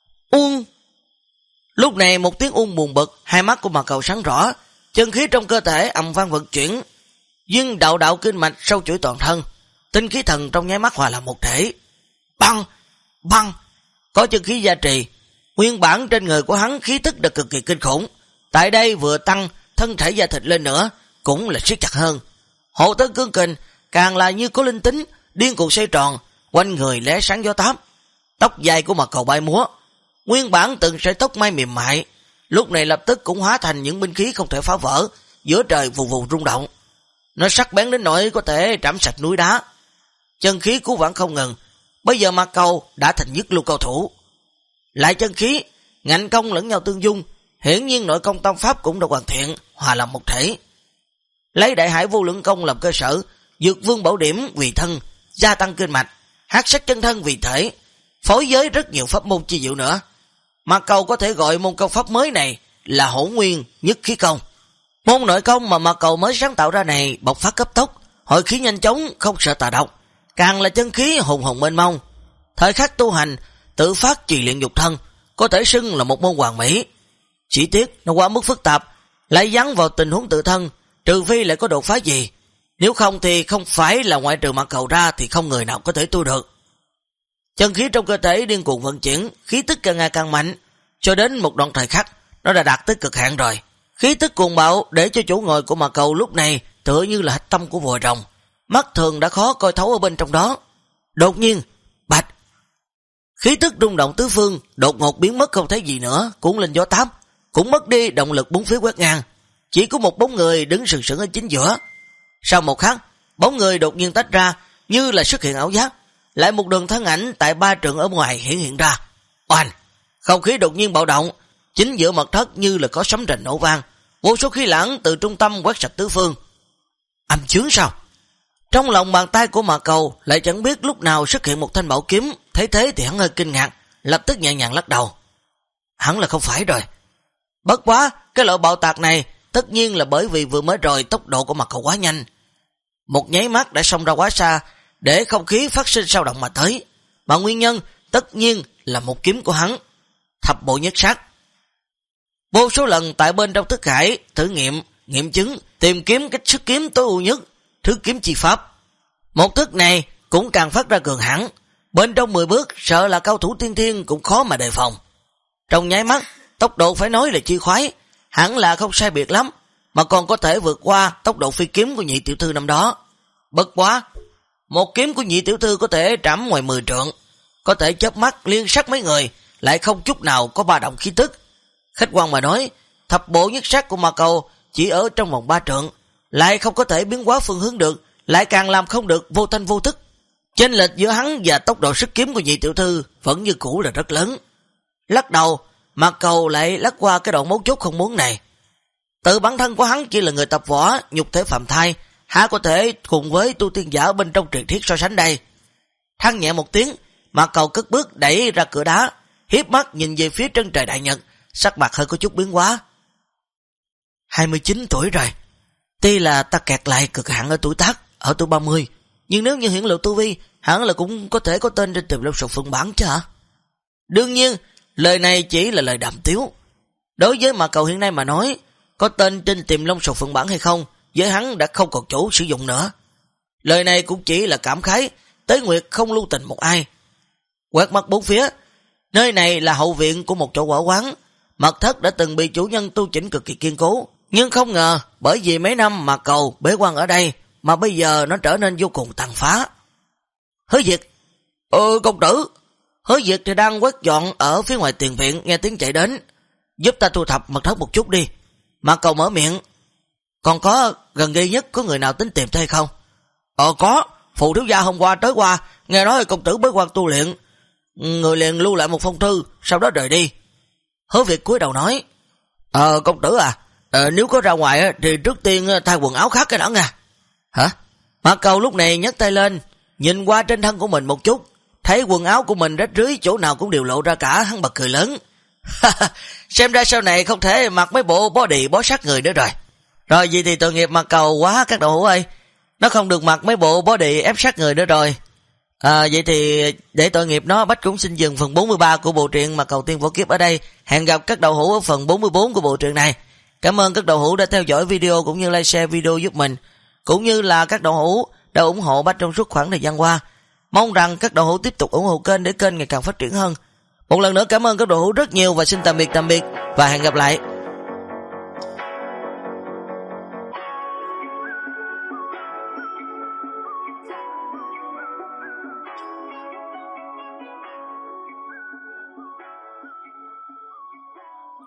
Lúc này một tiếng buồn bực, hai mắt của Mạc Cầu sáng rõ, chân khí trong cơ thể ầm vang vận chuyển, nhưng đạo kinh mạch sâu chuỗi toàn thân, tinh khí thần trong nháy mắt hòa làm một thể. Băng, có chân khí gia trì, nguyên bản trên người của hắn khí tức đã cực kỳ kinh khủng, tại đây vừa tăng thân thể da thịt lên nữa, cũng là siết chặt hơn. Hộ thân cương kình càng là như có linh tính, điên cuồng xoay tròn, quanh người lóe sáng gió táp. Tóc dài của Mạc Cầu bay múa, nguyên bản từng sợi tóc mai mềm mại, lúc này lập tức cũng hóa thành những binh khí không thể phá vỡ, giữa trời vù vù rung động. Nó sắc bén đến nỗi có thể trảm sạch núi đá. Chân khí cứu vãn không ngừng, bây giờ Mạc Cầu đã thành nhất lưu cao thủ. Lại chân khí, ngạnh công lẫn nhau tương dung, hiển nhiên nội công tâm pháp cũng đã hoàn thiện, hòa làm một thể. Lấy đại hải vô lượng công làm cơ sở, dược vương bảo điểm vì thân, gia tăng kinh mạch, hắc sắc chân thân vì thể, phối giới rất nhiều pháp môn chi diệu nữa. Mạc Cầu có thể gọi môn công pháp mới này là Hổ Nguyên Nhất Khí Công. Môn nội công mà Mạc Cầu mới sáng tạo ra này bộc phát cấp tốc, hội khí nhanh chóng, không sợ tà độc, càng là chân khí hùng hồn mênh mông. Thời khắc tu hành, tự phát trì luyện nhục thân, có thể xưng là một môn hoàn mỹ. Chỉ tiếc nó quá mức phức tạp, lại dắn vào tình huống tự thân, trừ phi lại có đột phá gì. Nếu không thì không phải là ngoại trừ Mạc Cầu ra thì không người nào có thể tu được. Chân khí trong cơ thể điên cuồng vận chuyển, khí tức càng ngày càng mạnh, cho đến một đoạn thời khắc, nó đã đạt tới cực hạn rồi. Khí tức cuồng bạo để cho chỗ ngồi của Mạc Cầu lúc này tựa như là hạch tâm của vòi rồng, mắt thường đã khó coi thấu ở bên trong đó. Đột nhiên, bạch, khí tức rung động tứ phương, đột ngột biến mất không thấy gì nữa, cuốn lên gió táp, cũng mất đi động lực bốn phía quét ngang. Chỉ có một bóng người đứng sừng sững ở chính giữa. Sau một khắc, bóng người đột nhiên tách ra, như là xuất hiện ảo giác, lại một đường thân ảnh tại 3 trượng ở ngoài hiện ra. Oanh, không khí đột nhiên bạo động, chính giữa mặt đất như là có sấm rền nổ vang, vô số khí lãng từ trung tâm quét sạch tứ phương. Âm chướng sao? Trong lòng bàn tay của Mạc Cầu lại chẳng biết lúc nào xuất hiện một thanh bảo kiếm, thấy thế thì hắn hơi kinh ngạc, lập tức nhẹ nhàng lắc đầu. Hắn là không phải rồi. Bất quá, cái loại bạo tạc này tất nhiên là bởi vì vừa mới rồi tốc độ của Mạc Cầu quá nhanh. một nháy mắt đã xông ra quá xa, để không khí phát sinh dao động mà tới. Mà nguyên nhân tất nhiên là một kiếm của hắn, thập bộ nhất sát. Vô số lần tại bên trong thức hải thử nghiệm, nghiệm chứng, tìm kiếm cách xuất kiếm tối ưu nhất, thứ kiếm chi pháp. Một thức này cũng càng phát ra cường hãn, bên trong 10 bước sợ là cao thủ tiên thiên cũng khó mà đề phòng. Trong nháy mắt, tốc độ phải nói là chi khoái, hẳn là không sai biệt lắm, mà còn có thể vượt qua tốc độ phi kiếm của nhị tiểu thư năm đó. Bất quá, một kiếm của nhị tiểu thư có thể trảm ngoài 10 trượng, có thể chớp mắt liên sát mấy người, lại không chút nào có ba động khí tức. Khách quan mà nói, thập bộ nhất sát của Ma Cầu chỉ ở trong vòng 3 trượng, lại không có thể biến hóa phương hướng được, lại càng làm không được vô thanh vô thức. Chênh lệch giữa hắn và tốc độ sức kiếm của nhị tiểu thư vẫn như cũ là rất lớn. Lắc đầu, Ma Cầu lại lắc qua cái đoạn mấu chốt không muốn này. Tự bản thân của hắn chỉ là người tập võ, nhục thể phàm thai, há có thể cùng với tu tiên giả bên trong truyền thuyết so sánh đây. Than nhẹ một tiếng, Ma Cầu cất bước đẩy ra cửa đá, hiếp mắt nhìn về phía chân trời đại nhật, sắc mặt hơi có chút biến hóa. 29 tuổi rồi, tuy là ta kẹt lại cực hạn ở tuổi tác, ở tuổi 30, nhưng nếu như hiển lộ tu vi, hẳn là cũng có thể có tên trên Tiềm Long Sục Phượng Bản chứ hả? Đương nhiên, lời này chỉ là lời đàm tiếu. Đối với Ma Cầu hiện nay mà nói, có tên trên Tiềm Long Sục Phượng Bản hay không, với hắn đã không còn chỗ sử dụng nữa. Lời này cũng chỉ là cảm khái, Tế Nguyệt không lưu tình một ai. Quét mắt bốn phía, nơi này là hậu viện của một chỗ võ quán, mật thất đã từng bị chủ nhân tu chỉnh cực kỳ kiên cố, nhưng không ngờ bởi vì mấy năm Ma Cầu bế quan ở đây mà bây giờ nó trở nên vô cùng tàn phá. Hứa Diệt, công tử. Hứa Diệt thì đang quét dọn ở phía ngoài tiền viện, nghe tiếng chạy đến. Giúp ta thu thập mật thất một chút đi. Ma Cầu mở miệng. Còn có gần đây nhất có người nào tính tìm thấy không? Có, phụ thiếu gia hôm qua tới qua, nghe nói công tử bế quan tu luyện, người liền lưu lại một phong thư, sau đó rời đi. Hứa Việt cúi đầu nói, công tử à, nếu có ra ngoài thì trước tiên thay quần áo khác cái đã nha. Hả? Ma Cầu lúc này nhấc tay lên, nhìn qua trên thân của mình một chút, thấy quần áo của mình rách rưới chỗ nào cũng đều lộ ra cả, hắn bật cười lớn. Xem ra sau này không thể mặc mấy bộ body bó sát người nữa rồi. Rồi vậy thì tội nghiệp Ma Cầu quá các đậu hữu ơi, nó không được mặc mấy bộ body ép sát người nữa rồi. Vậy thì để tội nghiệp nó, Bách cũng xin dừng phần 43 của bộ truyện Ma Cầu Tiên Võ Kiếp ở đây. Hẹn gặp các đậu hữu ở phần 44 của bộ truyện này. Cảm ơn các đậu hữu đã theo dõi video cũng như like share video giúp mình, cũng như là các đậu hữu đã ủng hộ Bách trong suốt khoảng thời gian qua. Mong rằng các đậu hữu tiếp tục ủng hộ kênh để kênh ngày càng phát triển hơn. Một lần nữa cảm ơn các đậu hữu rất nhiều và xin tạm biệt và hẹn gặp lại.